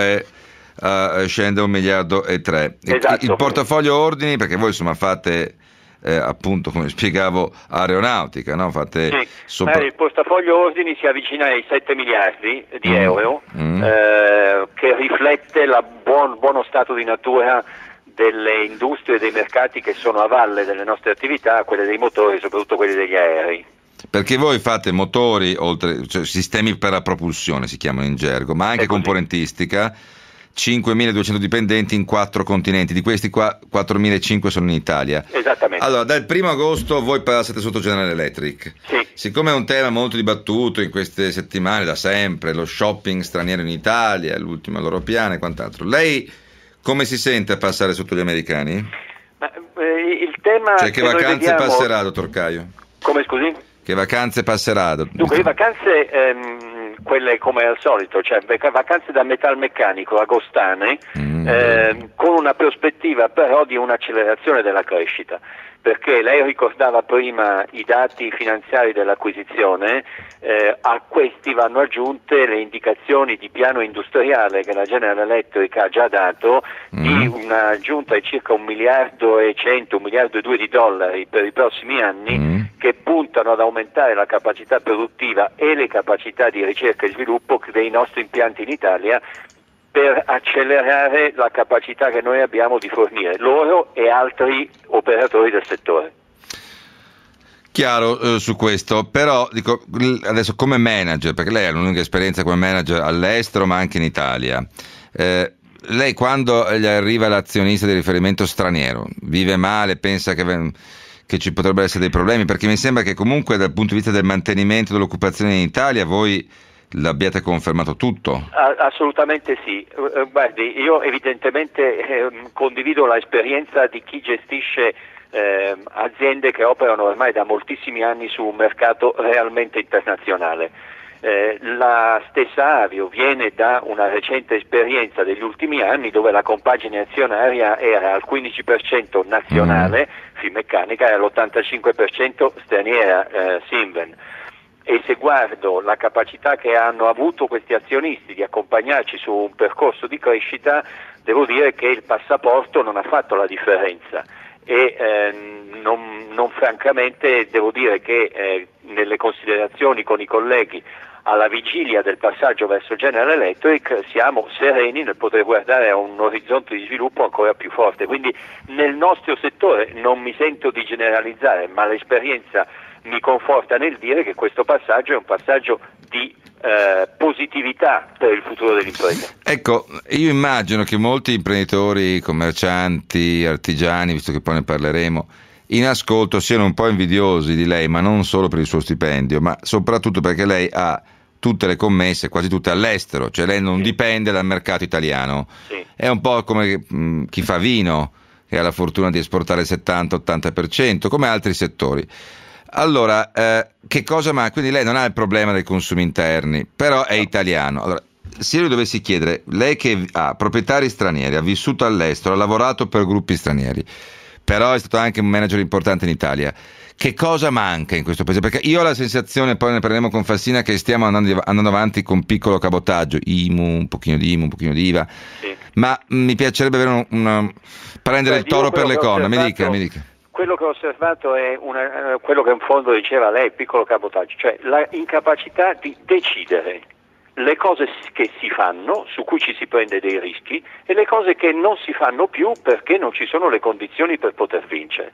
scende a 1 miliardo e 3. Esatto. Il portafoglio ordini, perché voi insomma fate appunto, come spiegavo, aeronautica, no? Fate sì. Il portafoglio ordini si avvicina ai 7 miliardi di euro, che riflette il buono stato di natura delle industrie e dei mercati che sono a valle delle nostre attività, quelle dei motori, soprattutto quelli degli aerei. Perché voi fate motori, cioè sistemi per la propulsione si chiamano in gergo, ma anche componentistica. 5.200 dipendenti in 4 continenti, di questi qua 4.500 sono in Italia. Esattamente. Allora, dal 1 agosto voi passate sotto General Electric. Sì. Siccome è un tema molto dibattuto in queste settimane da sempre, lo shopping straniero in Italia, l'ultima loro piana e quant'altro, lei come si sente a passare sotto gli americani? Il tema, cioè, che vacanze passerà, dottor Caio? Come, scusi? Che vacanze passerà? Dunque, le vacanze quelle come al solito, cioè vacanze da metalmeccanico agostane, con una prospettiva però di un'accelerazione della crescita, perché lei ricordava prima i dati finanziari dell'acquisizione, a questi vanno aggiunte le indicazioni di piano industriale che la General Electric ha già dato, di un'aggiunta di circa 1 miliardo e 100, 1 miliardo e 2 di dollari per i prossimi anni, che puntano ad aumentare la capacità produttiva e le capacità di ricerca e sviluppo dei nostri impianti in Italia, per accelerare la capacità che noi abbiamo di fornire loro e altri operatori del settore. Chiaro su questo, però dico adesso come manager, perché lei ha un'unica esperienza come manager all'estero ma anche in Italia, lei quando gli arriva l'azionista di riferimento straniero vive male, pensa che ci potrebbero essere dei problemi, perché mi sembra che comunque dal punto di vista del mantenimento dell'occupazione in Italia voi l'abbiate confermato tutto? Assolutamente sì. Guardi, io evidentemente condivido l'esperienza di chi gestisce aziende che operano ormai da moltissimi anni su un mercato realmente internazionale. La stessa Avio viene da una recente esperienza degli ultimi anni dove la compagine azionaria era al 15% nazionale, Finmeccanica, e all'85% straniera, Cinven. E se guardo la capacità che hanno avuto questi azionisti di accompagnarci su un percorso di crescita, devo dire che il passaporto non ha fatto la differenza e non francamente devo dire che nelle considerazioni con i colleghi alla vigilia del passaggio verso General Electric siamo sereni nel poter guardare a un orizzonte di sviluppo ancora più forte. Quindi nel nostro settore non mi sento di generalizzare, ma l'esperienza mi conforta nel dire che questo passaggio è un passaggio di positività per il futuro dell'impresa. Ecco, io immagino che molti imprenditori, commercianti, artigiani, visto che poi ne parleremo, in ascolto siano un po' invidiosi di lei, ma non solo per il suo stipendio, ma soprattutto perché lei ha tutte le commesse, quasi tutte all'estero, cioè lei non dipende dal mercato italiano. Sì. È un po' come chi fa vino, che ha la fortuna di esportare il 70-80%, come altri settori. Allora, che cosa manca? Quindi lei non ha il problema dei consumi interni, però è italiano. Allora, se io le dovessi chiedere, lei che ha proprietari stranieri, ha vissuto all'estero, ha lavorato per gruppi stranieri, però è stato anche un manager importante in Italia, che cosa manca in questo paese? Perché io ho la sensazione, poi ne parleremo con Fassina, che stiamo andando avanti con piccolo cabotaggio, IMU, un pochino di IMU, un pochino di IVA, ma mi piacerebbe avere prendere il toro per le corna. Mi dica. Quello che ho osservato è quello che in fondo diceva lei, piccolo cabotaggio, cioè la incapacità di decidere le cose che si fanno, su cui ci si prende dei rischi, e le cose che non si fanno più perché non ci sono le condizioni per poter vincere.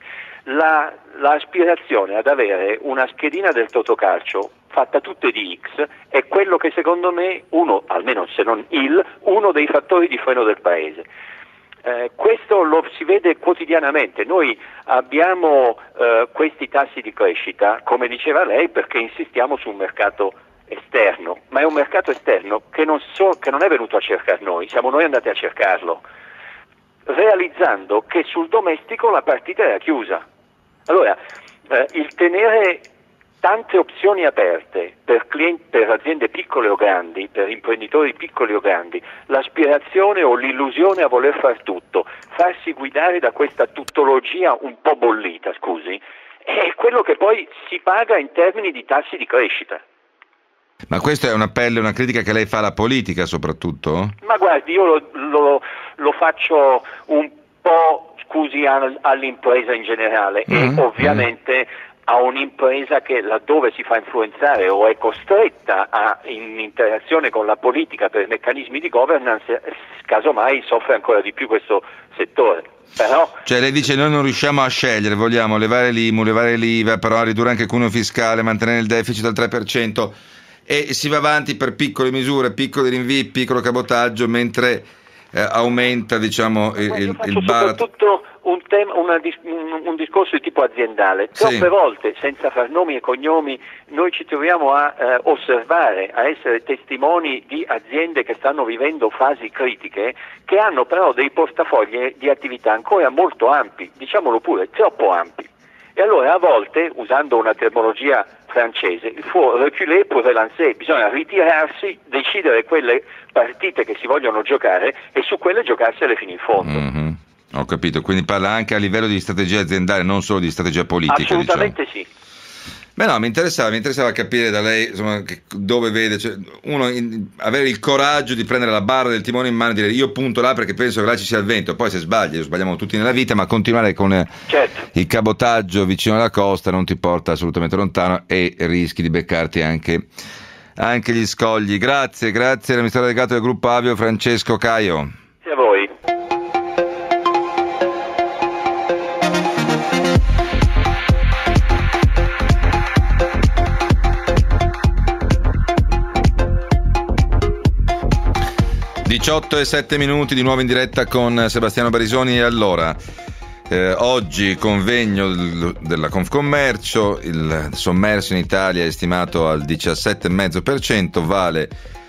L'aspirazione ad avere una schedina del Totocalcio fatta tutte di X è quello che secondo me almeno se non uno dei fattori di freno del paese. Questo lo si vede quotidianamente. Noi abbiamo questi tassi di crescita, come diceva lei, perché insistiamo su un mercato esterno, ma è un mercato esterno che non è venuto a cercare noi, siamo noi andati a cercarlo, realizzando che sul domestico la partita era chiusa. Allora, il tenere tante opzioni aperte per aziende piccole o grandi, per imprenditori piccoli o grandi, l'aspirazione o l'illusione a voler far tutto, farsi guidare da questa tuttologia un po' bollita, è quello che poi si paga in termini di tassi di crescita. Ma questo è un appello, una critica che lei fa alla politica soprattutto? Ma guardi, io lo faccio un po', all'impresa in generale e ovviamente a un'impresa che laddove si fa influenzare o è costretta in interazione con la politica per meccanismi di governance, casomai soffre ancora di più questo settore. Però, cioè lei dice noi non riusciamo a scegliere, vogliamo levare l'IMU, levare l'IVA, però ridurre anche il cuneo fiscale, mantenere il deficit al 3%, e si va avanti per piccole misure, piccoli rinvii, piccolo cabotaggio, mentre aumenta il baratro. Soprattutto un discorso di tipo aziendale. Troppe volte, senza far nomi e cognomi, noi ci troviamo a osservare, a essere testimoni di aziende che stanno vivendo fasi critiche, che hanno però dei portafogli di attività ancora molto ampi, diciamolo pure, troppo ampi. E allora a volte, usando una terminologia francese, il faut reculer pour relancer, bisogna ritirarsi, decidere quelle partite che si vogliono giocare e su quelle giocarsele fino in fondo. Mm-hmm. Ho capito, quindi parla anche a livello di strategia aziendale, non solo di strategia politica. Assolutamente sì. Beh no, mi interessava capire da lei dove vede, avere il coraggio di prendere la barra del timone in mano e dire io punto là perché penso che là ci sia il vento, poi se sbagliamo tutti nella vita, ma continuare con il cabotaggio vicino alla costa non ti porta assolutamente lontano e rischi di beccarti anche gli scogli. Grazie all'amministratore delegato del gruppo Avio Francesco Caio. Grazie a voi. e 7 di nuovo in diretta con Sebastiano Barisoni. E allora, oggi convegno della Confcommercio, il sommerso in Italia è stimato al 17,5%, vale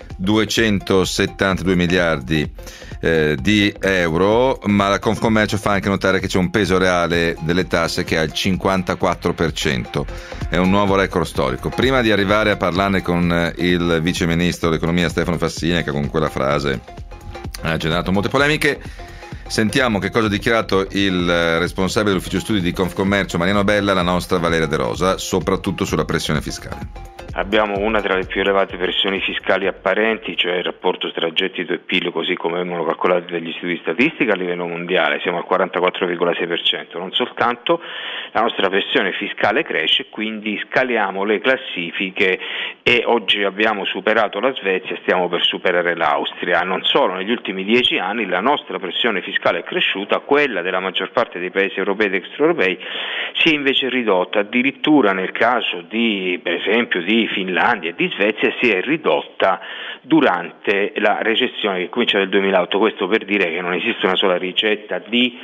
272 miliardi di euro, ma la Confcommercio fa anche notare che c'è un peso reale delle tasse che è al 54%, è un nuovo record storico. Prima di arrivare a parlarne con il vice ministro dell'economia Stefano Fassina, che con quella frase ha generato molte polemiche, sentiamo che cosa ha dichiarato il responsabile dell'ufficio studi di Confcommercio Mariano Bella, la nostra Valeria De Rosa, soprattutto sulla pressione fiscale. Abbiamo una tra le più elevate pressioni fiscali apparenti, cioè il rapporto tra gettito e PIL così come vengono calcolati dagli istituti di statistica a livello mondiale, siamo al 44,6%, non soltanto, la nostra pressione fiscale cresce, quindi scaliamo le classifiche e oggi abbiamo superato la Svezia e stiamo per superare l'Austria. Non solo, negli ultimi 10 anni la nostra pressione fiscale è cresciuta, quella della maggior parte dei paesi europei ed extraeuropei si è invece ridotta, addirittura nel caso di, per esempio, di di Finlandia e di Svezia si è ridotta durante la recessione che comincia nel 2008. Questo per dire che non esiste una sola ricetta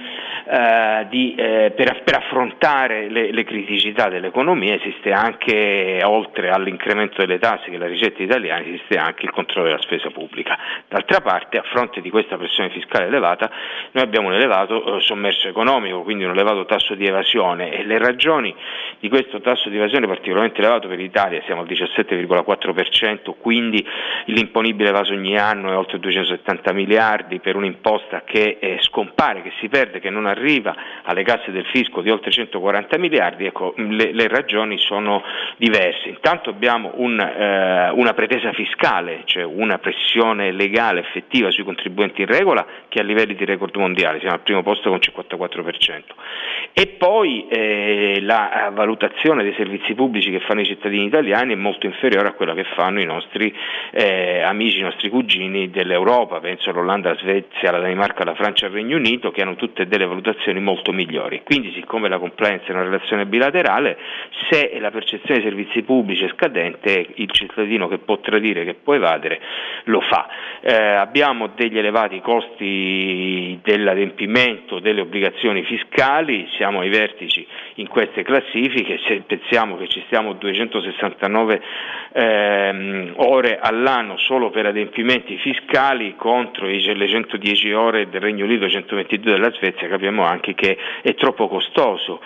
per affrontare le criticità dell'economia. Esiste anche, oltre all'incremento delle tasse che è la ricetta italiana, esiste anche il controllo della spesa pubblica. D'altra parte, a fronte di questa pressione fiscale elevata, noi abbiamo un elevato sommerso economico, quindi un elevato tasso di evasione, e le ragioni di questo tasso di evasione particolarmente elevato per l'Italia, siamo al 17,4%, quindi l'imponibile evaso ogni anno è oltre 270 miliardi per un'imposta che scompare, che si perde, che non arriva alle casse del fisco di oltre 140 miliardi. Ecco, le ragioni sono diverse. Intanto abbiamo una pretesa fiscale, cioè una pressione legale effettiva sui contribuenti in regola, che a livelli di record mondiali, siamo al primo posto con 54%. E poi la valutazione dei servizi pubblici che fanno i cittadini italiani è molto inferiore a quella che fanno i nostri amici, i nostri cugini dell'Europa. Penso all'Olanda, alla Svezia, alla Danimarca, alla Francia e al Regno Unito, che hanno tutte delle valutazioni molto migliori. Quindi, siccome la compliance è una relazione bilaterale, se la percezione dei servizi pubblici è scadente, il cittadino che può tradire, che può evadere, lo fa. Abbiamo degli elevati costi dell'adempimento delle obbligazioni fiscali, siamo ai vertici in queste classifiche. Se pensiamo che ci stiamo 269 ore all'anno solo per adempimenti fiscali contro le 110 ore del Regno Unito, 122 della Svezia, capiamo anche che è troppo costoso.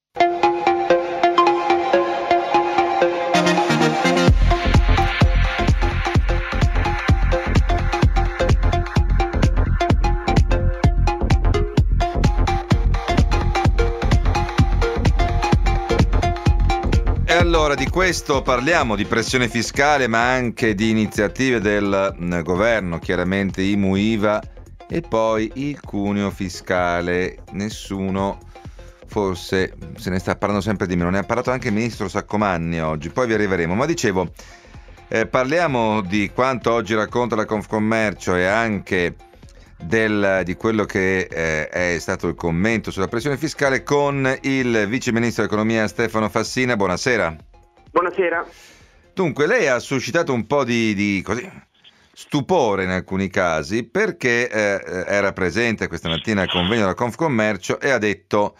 Allora, di questo parliamo, di pressione fiscale, ma anche di iniziative del governo, chiaramente IMU, IVA e poi il cuneo fiscale. Nessuno forse se ne sta parlando sempre di meno, ne ha parlato anche il ministro Saccomanni oggi, poi vi arriveremo. Ma dicevo, parliamo di quanto oggi racconta la Confcommercio e anche di quello che è stato il commento sulla pressione fiscale con il vice ministro dell'economia Stefano Fassina. Buonasera. Buonasera. Dunque, lei ha suscitato un po' di stupore in alcuni casi, perché era presente questa mattina al convegno della Confcommercio e ha detto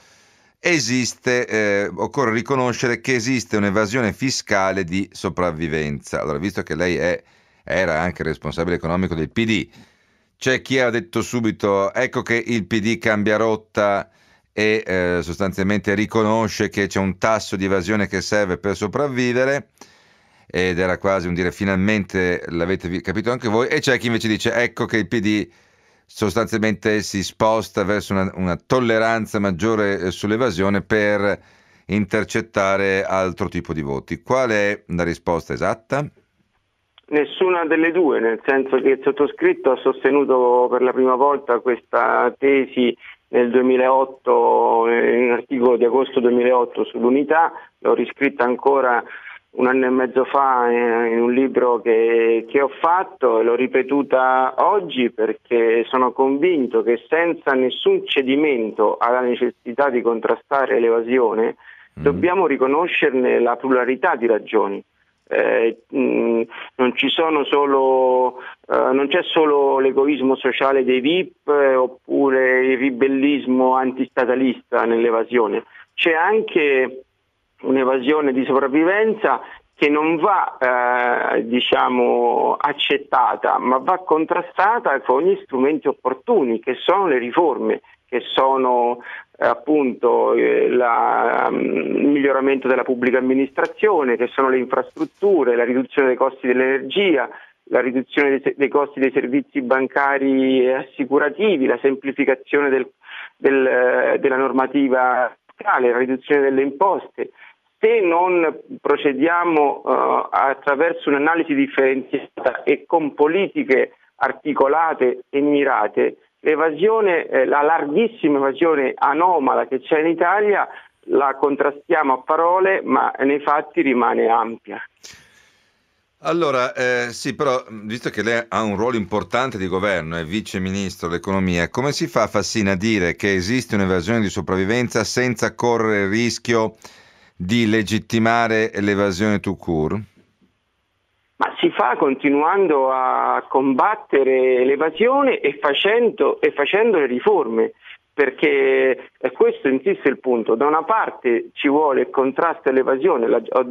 occorre riconoscere che esiste un'evasione fiscale di sopravvivenza. Allora, visto che lei era anche responsabile economico del PD, c'è chi ha detto subito, ecco che il PD cambia rotta e sostanzialmente riconosce che c'è un tasso di evasione che serve per sopravvivere, ed era quasi un dire finalmente l'avete capito anche voi, e c'è chi invece dice ecco che il PD sostanzialmente si sposta verso una tolleranza maggiore sull'evasione per intercettare altro tipo di voti. Qual è la risposta esatta? Nessuna delle due, nel senso che il sottoscritto ha sostenuto per la prima volta questa tesi nel 2008, in un articolo di agosto 2008 sull'Unità, l'ho riscritta ancora un anno e mezzo fa in un libro che ho fatto, e l'ho ripetuta oggi perché sono convinto che senza nessun cedimento alla necessità di contrastare l'evasione dobbiamo riconoscerne la pluralità di ragioni. Non c'è solo l'egoismo sociale dei VIP oppure il ribellismo antistatalista nell'evasione, c'è anche un'evasione di sopravvivenza che non va accettata, ma va contrastata con gli strumenti opportuni, che sono le riforme, che sono appunto il miglioramento della pubblica amministrazione, che sono le infrastrutture, la riduzione dei costi dell'energia, la riduzione dei costi dei servizi bancari e assicurativi, la semplificazione della normativa fiscale, la riduzione delle imposte. Se non procediamo attraverso un'analisi differenziata e con politiche articolate e mirate, l'evasione, la larghissima evasione anomala che c'è in Italia la contrastiamo a parole, ma nei fatti rimane ampia. Allora, sì, però, visto che lei ha un ruolo importante di governo, è vice ministro dell'economia, come si fa, Fassina, a dire che esiste un'evasione di sopravvivenza senza correre il rischio di legittimare l'evasione tout court? Ma si fa continuando a combattere l'evasione e facendo le riforme, perché questo insiste il punto. Da una parte ci vuole il contrasto all'evasione,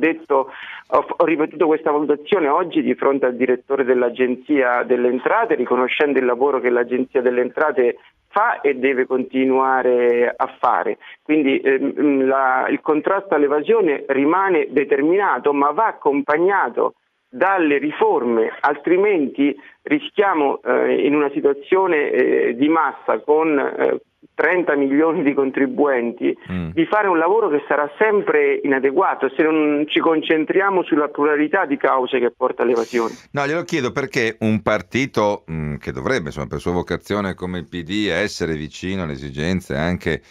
ho ripetuto questa valutazione oggi di fronte al direttore dell'Agenzia delle Entrate, riconoscendo il lavoro che l'Agenzia delle Entrate fa e deve continuare a fare. Quindi il contrasto all'evasione rimane determinato, ma va accompagnato dalle riforme, altrimenti rischiamo in una situazione di massa con 30 milioni di contribuenti di fare un lavoro che sarà sempre inadeguato se non ci concentriamo sulla pluralità di cause che porta all'evasione. No, glielo chiedo perché un partito che dovrebbe, insomma, per sua vocazione come il PD, essere vicino alle esigenze anche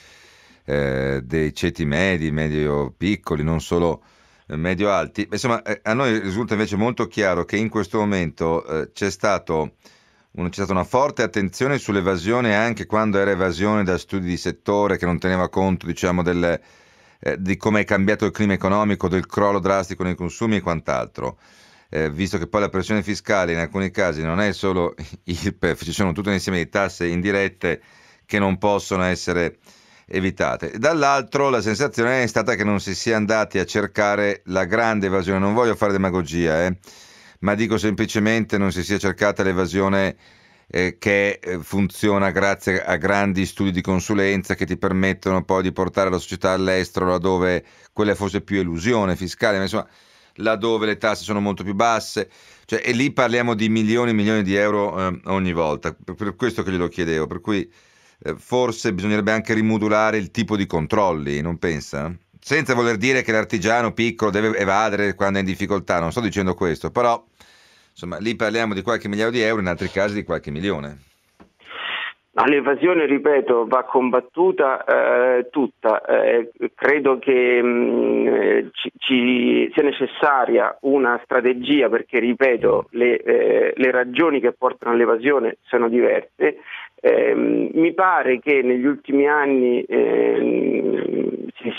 dei ceti medi, medio piccoli, non solo medio alti, insomma, a noi risulta invece molto chiaro che in questo momento c'è stata una forte attenzione sull'evasione anche quando era evasione da studi di settore che non teneva conto, diciamo, di come è cambiato il clima economico, del crollo drastico nei consumi e quant'altro. Visto che poi la pressione fiscale in alcuni casi non è solo IRPEF, ci sono tutto un insieme di tasse indirette che non possono essere evitate. Dall'altro la sensazione è stata che non si sia andati a cercare la grande evasione. Non voglio fare demagogia, ma dico semplicemente non si sia cercata l'evasione che funziona grazie a grandi studi di consulenza che ti permettono poi di portare la società all'estero laddove quella fosse più elusione fiscale, ma insomma laddove le tasse sono molto più basse, cioè, e lì parliamo di milioni e milioni di euro ogni volta, per questo che glielo chiedevo, per cui forse bisognerebbe anche rimodulare il tipo di controlli, non pensa? Senza voler dire che l'artigiano piccolo deve evadere quando è in difficoltà, non sto dicendo questo, però insomma lì parliamo di qualche migliaio di euro, in altri casi di qualche milione. L'evasione, ripeto, va combattuta tutta. Credo che sia necessaria una strategia perché, ripeto, le ragioni che portano all'evasione sono diverse. Mi pare che negli ultimi anni si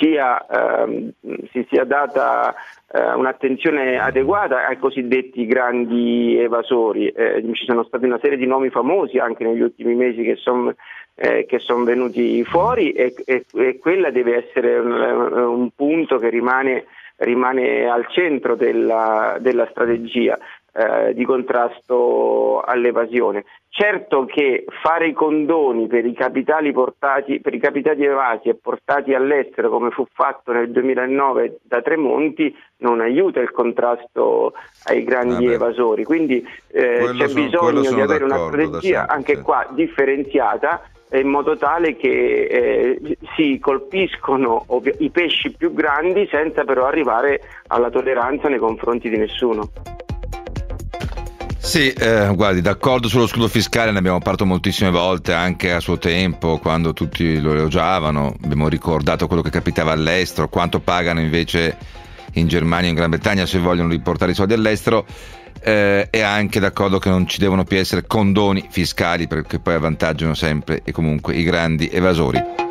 sia data un'attenzione adeguata ai cosiddetti grandi evasori. Ci sono stati una serie di nomi famosi anche negli ultimi mesi che sono venuti fuori e quella deve essere un punto che rimane al centro della strategia di contrasto all'evasione. Certo che fare i condoni per i capitali evasi e portati all'estero, come fu fatto nel 2009 da Tremonti, non aiuta il contrasto ai grandi evasori. Quindi c'è bisogno di avere una strategia anche qua differenziata, in modo tale che si colpiscono i pesci più grandi senza però arrivare alla tolleranza nei confronti di nessuno. Sì, guardi, d'accordo sullo scudo fiscale, ne abbiamo parlato moltissime volte anche a suo tempo, quando tutti lo elogiavano. Abbiamo ricordato quello che capitava all'estero, quanto pagano invece in Germania e in Gran Bretagna se vogliono riportare i soldi all'estero, e anche d'accordo che non ci devono più essere condoni fiscali perché poi avvantaggiano sempre e comunque i grandi evasori.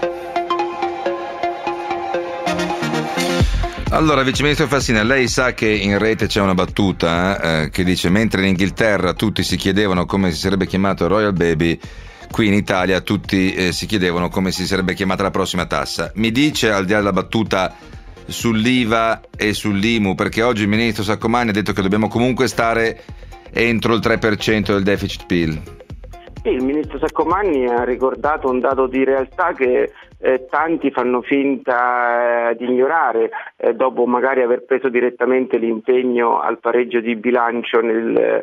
Allora, Vice Ministro Fassina, lei sa che in rete c'è una battuta che dice: mentre in Inghilterra tutti si chiedevano come si sarebbe chiamato il Royal Baby, qui in Italia tutti si chiedevano come si sarebbe chiamata la prossima tassa. Mi dice, al di là della battuta sull'IVA e sull'IMU, perché oggi il Ministro Saccomanni ha detto che dobbiamo comunque stare entro il 3% del deficit PIL. Il Ministro Saccomanni ha ricordato un dato di realtà che tanti fanno finta di ignorare, dopo magari aver preso direttamente l'impegno al pareggio di bilancio nel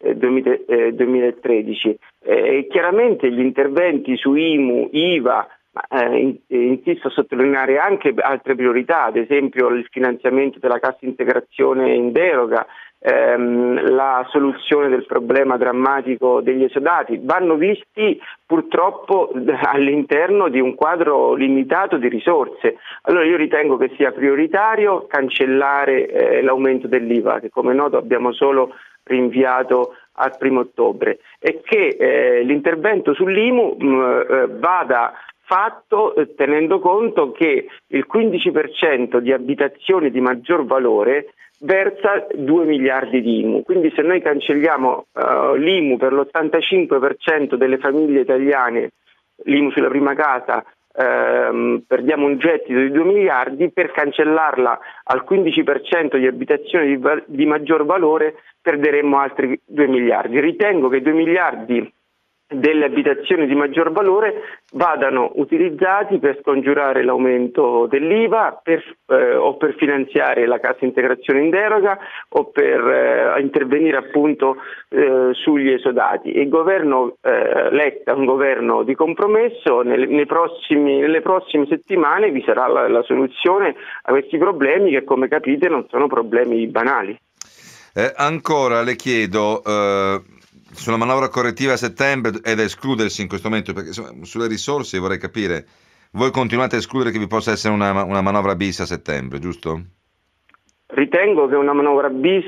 2013. Chiaramente gli interventi su IMU, IVA, insisto a sottolineare anche altre priorità, ad esempio il finanziamento della cassa integrazione in deroga, la soluzione del problema drammatico degli esodati, vanno visti purtroppo all'interno di un quadro limitato di risorse. Allora io ritengo che sia prioritario cancellare l'aumento dell'IVA, che come noto abbiamo solo rinviato al 1° ottobre, e che l'intervento sull'IMU vada fatto tenendo conto che il 15% di abitazioni di maggior valore versa 2 miliardi di IMU, quindi se noi cancelliamo l'IMU per l'85% delle famiglie italiane, l'IMU sulla prima casa, perdiamo un gettito di 2 miliardi, per cancellarla al 15% di abitazioni di maggior valore perderemmo altri 2 miliardi. Ritengo che 2 miliardi delle abitazioni di maggior valore vadano utilizzati per scongiurare l'aumento dell'IVA o per finanziare la cassa integrazione in deroga o per intervenire appunto sugli esodati. Il governo Letta è un governo di compromesso, nelle prossime settimane vi sarà la soluzione a questi problemi che, come capite, non sono problemi banali. Ancora le chiedo sulla manovra correttiva a settembre, è da escludersi in questo momento, perché sulle risorse vorrei capire, voi continuate a escludere che vi possa essere una manovra bis a settembre, giusto? Ritengo che una manovra bis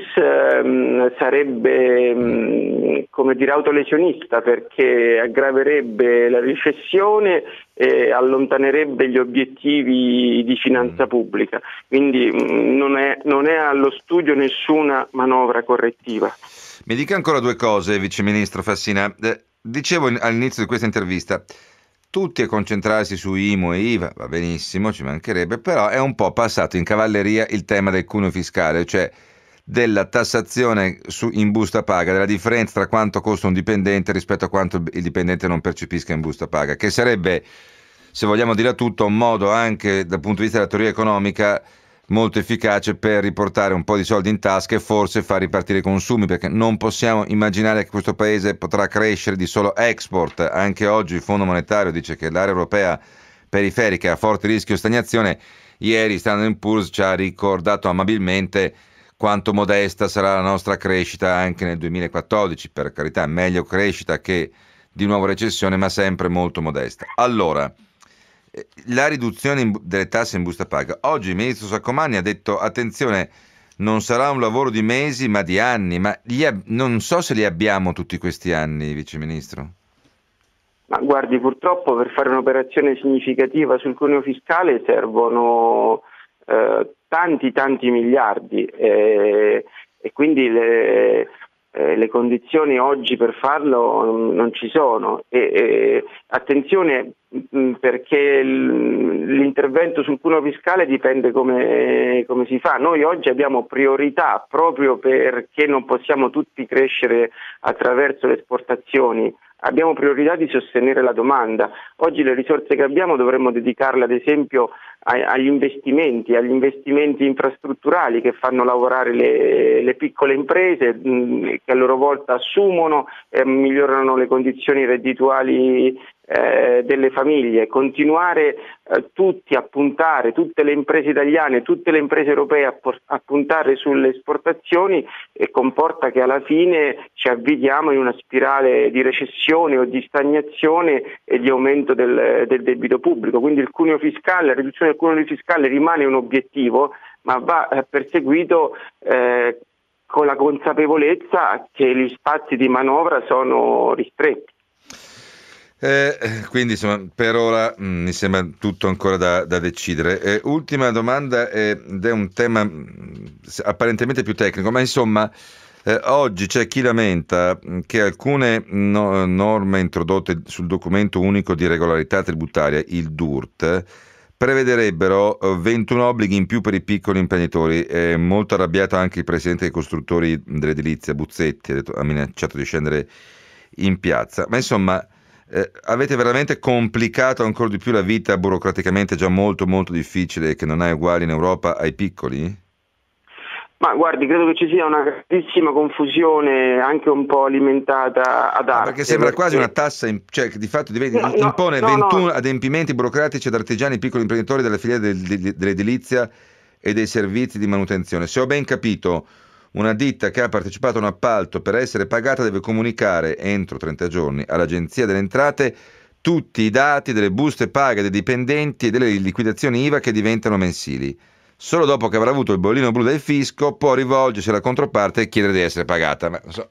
sarebbe, come dire, autolesionista, perché aggraverebbe la recessione e allontanerebbe gli obiettivi di finanza pubblica, quindi non è allo studio nessuna manovra correttiva. Mi dica ancora due cose, Vice Ministro Fassina. Dicevo all'inizio di questa intervista, tutti a concentrarsi su IMU e IVA, va benissimo, ci mancherebbe, però è un po' passato in cavalleria il tema del cuneo fiscale, cioè della tassazione in busta paga, della differenza tra quanto costa un dipendente rispetto a quanto il dipendente non percepisca in busta paga, che sarebbe, se vogliamo dire tutto, un modo anche dal punto di vista della teoria economica molto efficace per riportare un po' di soldi in tasca e forse far ripartire i consumi, perché non possiamo immaginare che questo paese potrà crescere di solo export. Anche oggi il Fondo Monetario dice che l'area europea periferica è a forte rischio stagnazione. Ieri Standard & Poor's ci ha ricordato amabilmente quanto modesta sarà la nostra crescita anche nel 2014, per carità, meglio crescita che di nuovo recessione, ma sempre molto modesta. Allora, la riduzione delle tasse in busta paga. Oggi il ministro Saccomanni ha detto attenzione, non sarà un lavoro di mesi ma di anni, ma non so se li abbiamo tutti questi anni, Vice Ministro. Ma guardi, purtroppo per fare un'operazione significativa sul cuneo fiscale servono tanti miliardi e quindi le condizioni oggi per farlo non ci sono. Attenzione, perché l'intervento sul cuneo fiscale dipende come si fa. Noi oggi abbiamo priorità, proprio perché non possiamo tutti crescere attraverso le esportazioni, abbiamo priorità di sostenere la domanda. Oggi le risorse che abbiamo dovremmo dedicarle ad esempio agli investimenti infrastrutturali che fanno lavorare le piccole imprese, che a loro volta assumono e migliorano le condizioni reddituali delle famiglie. Continuare tutti a puntare, tutte le imprese italiane, tutte le imprese europee a puntare sulle esportazioni comporta che alla fine ci avvitiamo in una spirale di recessione o di stagnazione e di aumento del debito pubblico. Quindi il cuneo fiscale, la riduzione del cuneo fiscale rimane un obiettivo, ma va perseguito con la consapevolezza che gli spazi di manovra sono ristretti. Quindi insomma per ora mi sembra tutto ancora da decidere. Ultima domanda, ed è un tema apparentemente più tecnico, ma insomma oggi c'è chi lamenta che alcune norme introdotte sul documento unico di regolarità tributaria, il DURT, prevederebbero 21 obblighi in più per i piccoli imprenditori. È molto arrabbiato anche il presidente dei costruttori dell'edilizia, Buzzetti, ha minacciato di scendere in piazza. Ma insomma avete veramente complicato ancora di più la vita burocraticamente già molto difficile, che non ha uguali in Europa, ai piccoli? Ma guardi, credo che ci sia una grandissima confusione, anche un po' alimentata ad arte. Perché sembra quasi una tassa, cioè che di fatto impone 21 adempimenti burocratici ad artigiani e piccoli imprenditori della filiera dell'edilizia e dei servizi di manutenzione. Se ho ben capito, una ditta che ha partecipato a un appalto, per essere pagata deve comunicare entro 30 giorni all'Agenzia delle Entrate tutti i dati delle buste paga dei dipendenti e delle liquidazioni IVA che diventano mensili. Solo dopo che avrà avuto il bollino blu del fisco può rivolgersi alla controparte e chiedere di essere pagata. Ma,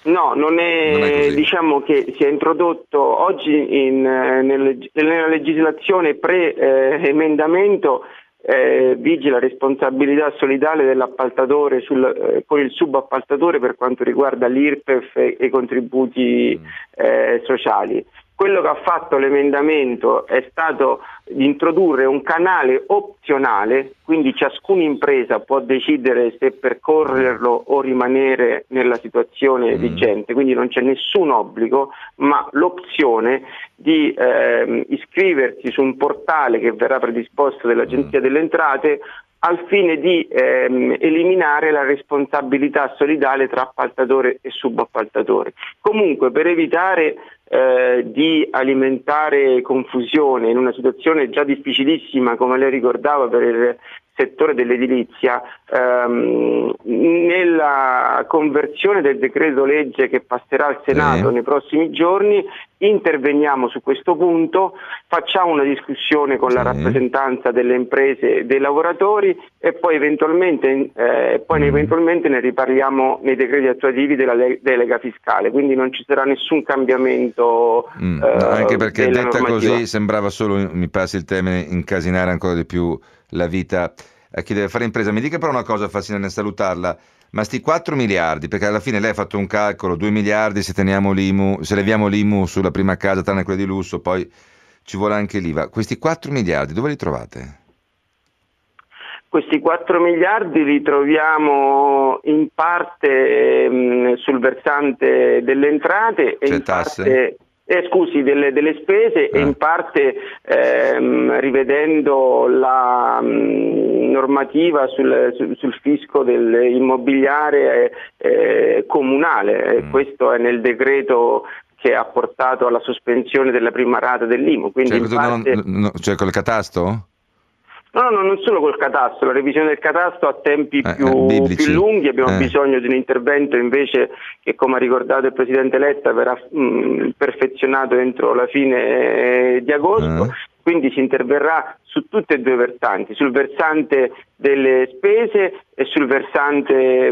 No, non è diciamo che si è introdotto oggi nella legislazione pre-emendamento vige la responsabilità solidale dell'appaltatore con il subappaltatore per quanto riguarda l'IRPEF e i contributi sociali. Quello che ha fatto l'emendamento è stato di introdurre un canale opzionale, quindi ciascuna impresa può decidere se percorrerlo o rimanere nella situazione vigente, quindi non c'è nessun obbligo, ma l'opzione di iscriversi su un portale che verrà predisposto dall'Agenzia delle Entrate al fine di eliminare la responsabilità solidale tra appaltatore e subappaltatore. Comunque, per evitare di alimentare confusione in una situazione già difficilissima, come lei ricordava, per il settore dell'edilizia, nella conversione del decreto legge che passerà al Senato nei prossimi giorni interveniamo su questo punto, facciamo una discussione con la rappresentanza delle imprese e dei lavoratori e poi eventualmente ne riparliamo nei decreti attuativi della delega fiscale, quindi non ci sarà nessun cambiamento anche perché detta normativa. Così sembrava solo, mi passi il termine, incasinare ancora di più la vita a chi deve fare impresa. Mi dica però una cosa, Fassina, nel salutarla, ma sti 4 miliardi, perché alla fine lei ha fatto un calcolo, 2 miliardi se leviamo l'IMU sulla prima casa, tranne quella di lusso, poi ci vuole anche l'IVA, questi 4 miliardi dove li trovate? Questi 4 miliardi li troviamo in parte sul versante delle entrate e in parte delle spese e in parte rivedendo la normativa sul fisco dell'immobiliare comunale. Questo è nel decreto che ha portato alla sospensione della prima rata dell'IMU. Quindi cioè col catasto? No, non solo col catasto, la revisione del catasto ha tempi più lunghi, abbiamo bisogno di un intervento invece che, come ha ricordato il Presidente Letta, verrà perfezionato entro la fine di agosto. Quindi si interverrà su tutti e due i versanti, sul versante delle spese e sul versante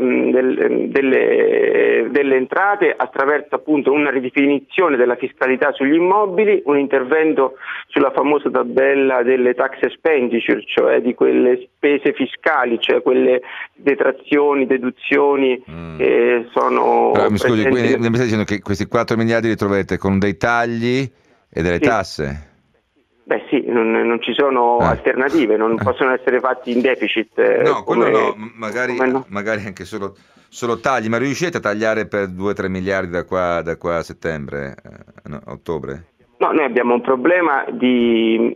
delle entrate, attraverso appunto una ridefinizione della fiscalità sugli immobili, un intervento sulla famosa tabella delle tax expenditure, cioè di quelle spese fiscali, cioè quelle detrazioni, deduzioni che sono... Però, mi scusi, quindi mi stai dicendo che questi 4 miliardi li trovate con dei tagli e delle tasse? Beh sì, non ci sono alternative, non possono essere fatti in deficit. No, quello no, magari anche solo tagli, ma riuscite a tagliare per 2-3 miliardi da qua a settembre, ottobre? No, noi abbiamo un problema di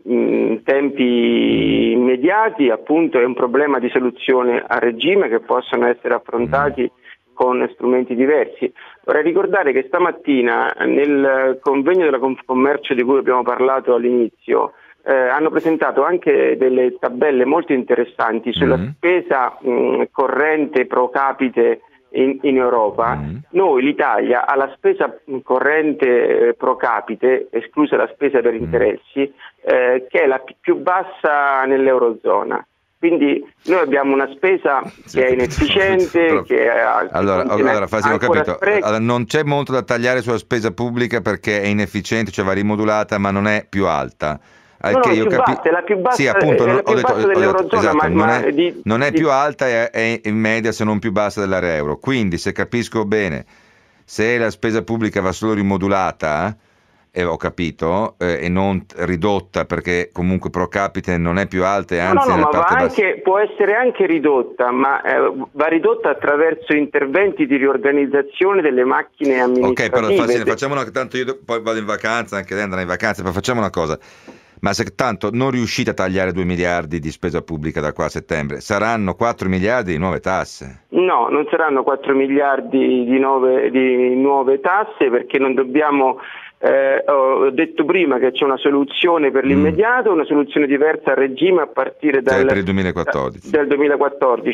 tempi immediati, appunto è un problema di soluzione a regime che possono essere affrontati con strumenti diversi. Vorrei ricordare che stamattina nel convegno della Confcommercio di cui abbiamo parlato all'inizio hanno presentato anche delle tabelle molto interessanti sulla spesa corrente pro capite in Europa. Noi, l'Italia, ha la spesa corrente pro capite, esclusa la spesa per interessi, che è la più bassa nell'Eurozona. Quindi noi abbiamo una spesa che è inefficiente, che allora Fassina, ho capito. Allora, non c'è molto da tagliare sulla spesa pubblica perché è inefficiente, cioè va rimodulata, ma non è più alta. È la più bassa, sì, appunto, dell'Eurozona, esatto, non è più alta, è in media se non più bassa dell'area euro. Quindi, se capisco bene, se la spesa pubblica va solo rimodulata, ho capito, e non ridotta, perché comunque pro capite non è più alta, e anzi può essere anche ridotta, ma va ridotta attraverso interventi di riorganizzazione delle macchine amministrative. Ok, però facciamo tanto io poi vado in vacanza, anche lei andrà in vacanza, ma facciamo una cosa. Ma se tanto non riuscite a tagliare 2 miliardi di spesa pubblica da qua a settembre, saranno 4 miliardi di nuove tasse? No, non saranno 4 miliardi di nuove tasse, perché non dobbiamo... ho detto prima che c'è una soluzione per l'immediato, una soluzione diversa a regime a partire per il 2014. Del 2014.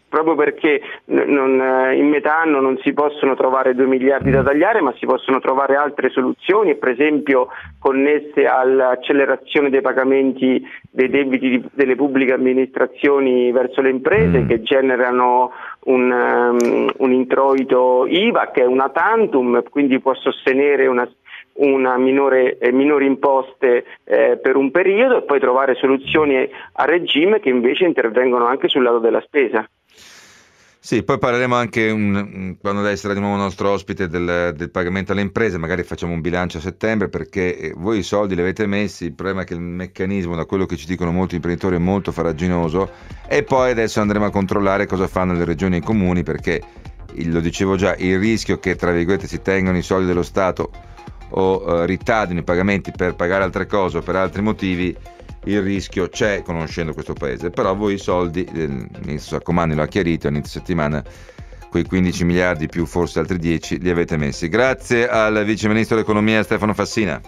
proprio perché in metà anno non si possono trovare 2 miliardi da tagliare, ma si possono trovare altre soluzioni, per esempio connesse all'accelerazione dei pagamenti dei debiti delle pubbliche amministrazioni verso le imprese, che generano un introito IVA che è una tantum, quindi può sostenere una minori imposte per un periodo, e poi trovare soluzioni a regime che invece intervengono anche sul lato della spesa. Sì, poi parleremo anche quando lei sarà di nuovo nostro ospite del pagamento alle imprese, magari facciamo un bilancio a settembre, perché voi i soldi li avete messi, il problema è che il meccanismo, da quello che ci dicono molti imprenditori, è molto farraginoso, e poi adesso andremo a controllare cosa fanno le regioni e i comuni, perché lo dicevo già, il rischio che tra virgolette si tengano i soldi dello Stato o ritardino i pagamenti per pagare altre cose o per altri motivi, il rischio c'è conoscendo questo paese. Però voi i soldi, il ministro Saccomanni lo ha chiarito a inizio settimana, quei 15 miliardi più forse altri 10 li avete messi. Grazie al vice ministro dell'economia Stefano Fassina.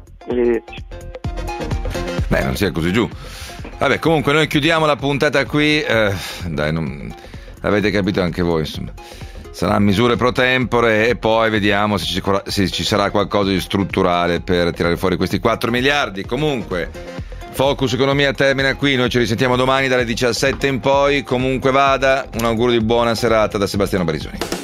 Beh, non sia così giù. Vabbè, comunque noi chiudiamo la puntata qui, l'avete capito anche voi, insomma. Saranno misure pro tempore e poi vediamo se ci sarà qualcosa di strutturale per tirare fuori questi 4 miliardi. Comunque, Focus Economia termina qui, noi ci risentiamo domani dalle 17 in poi. Comunque vada, un augurio di buona serata da Sebastiano Barisoni.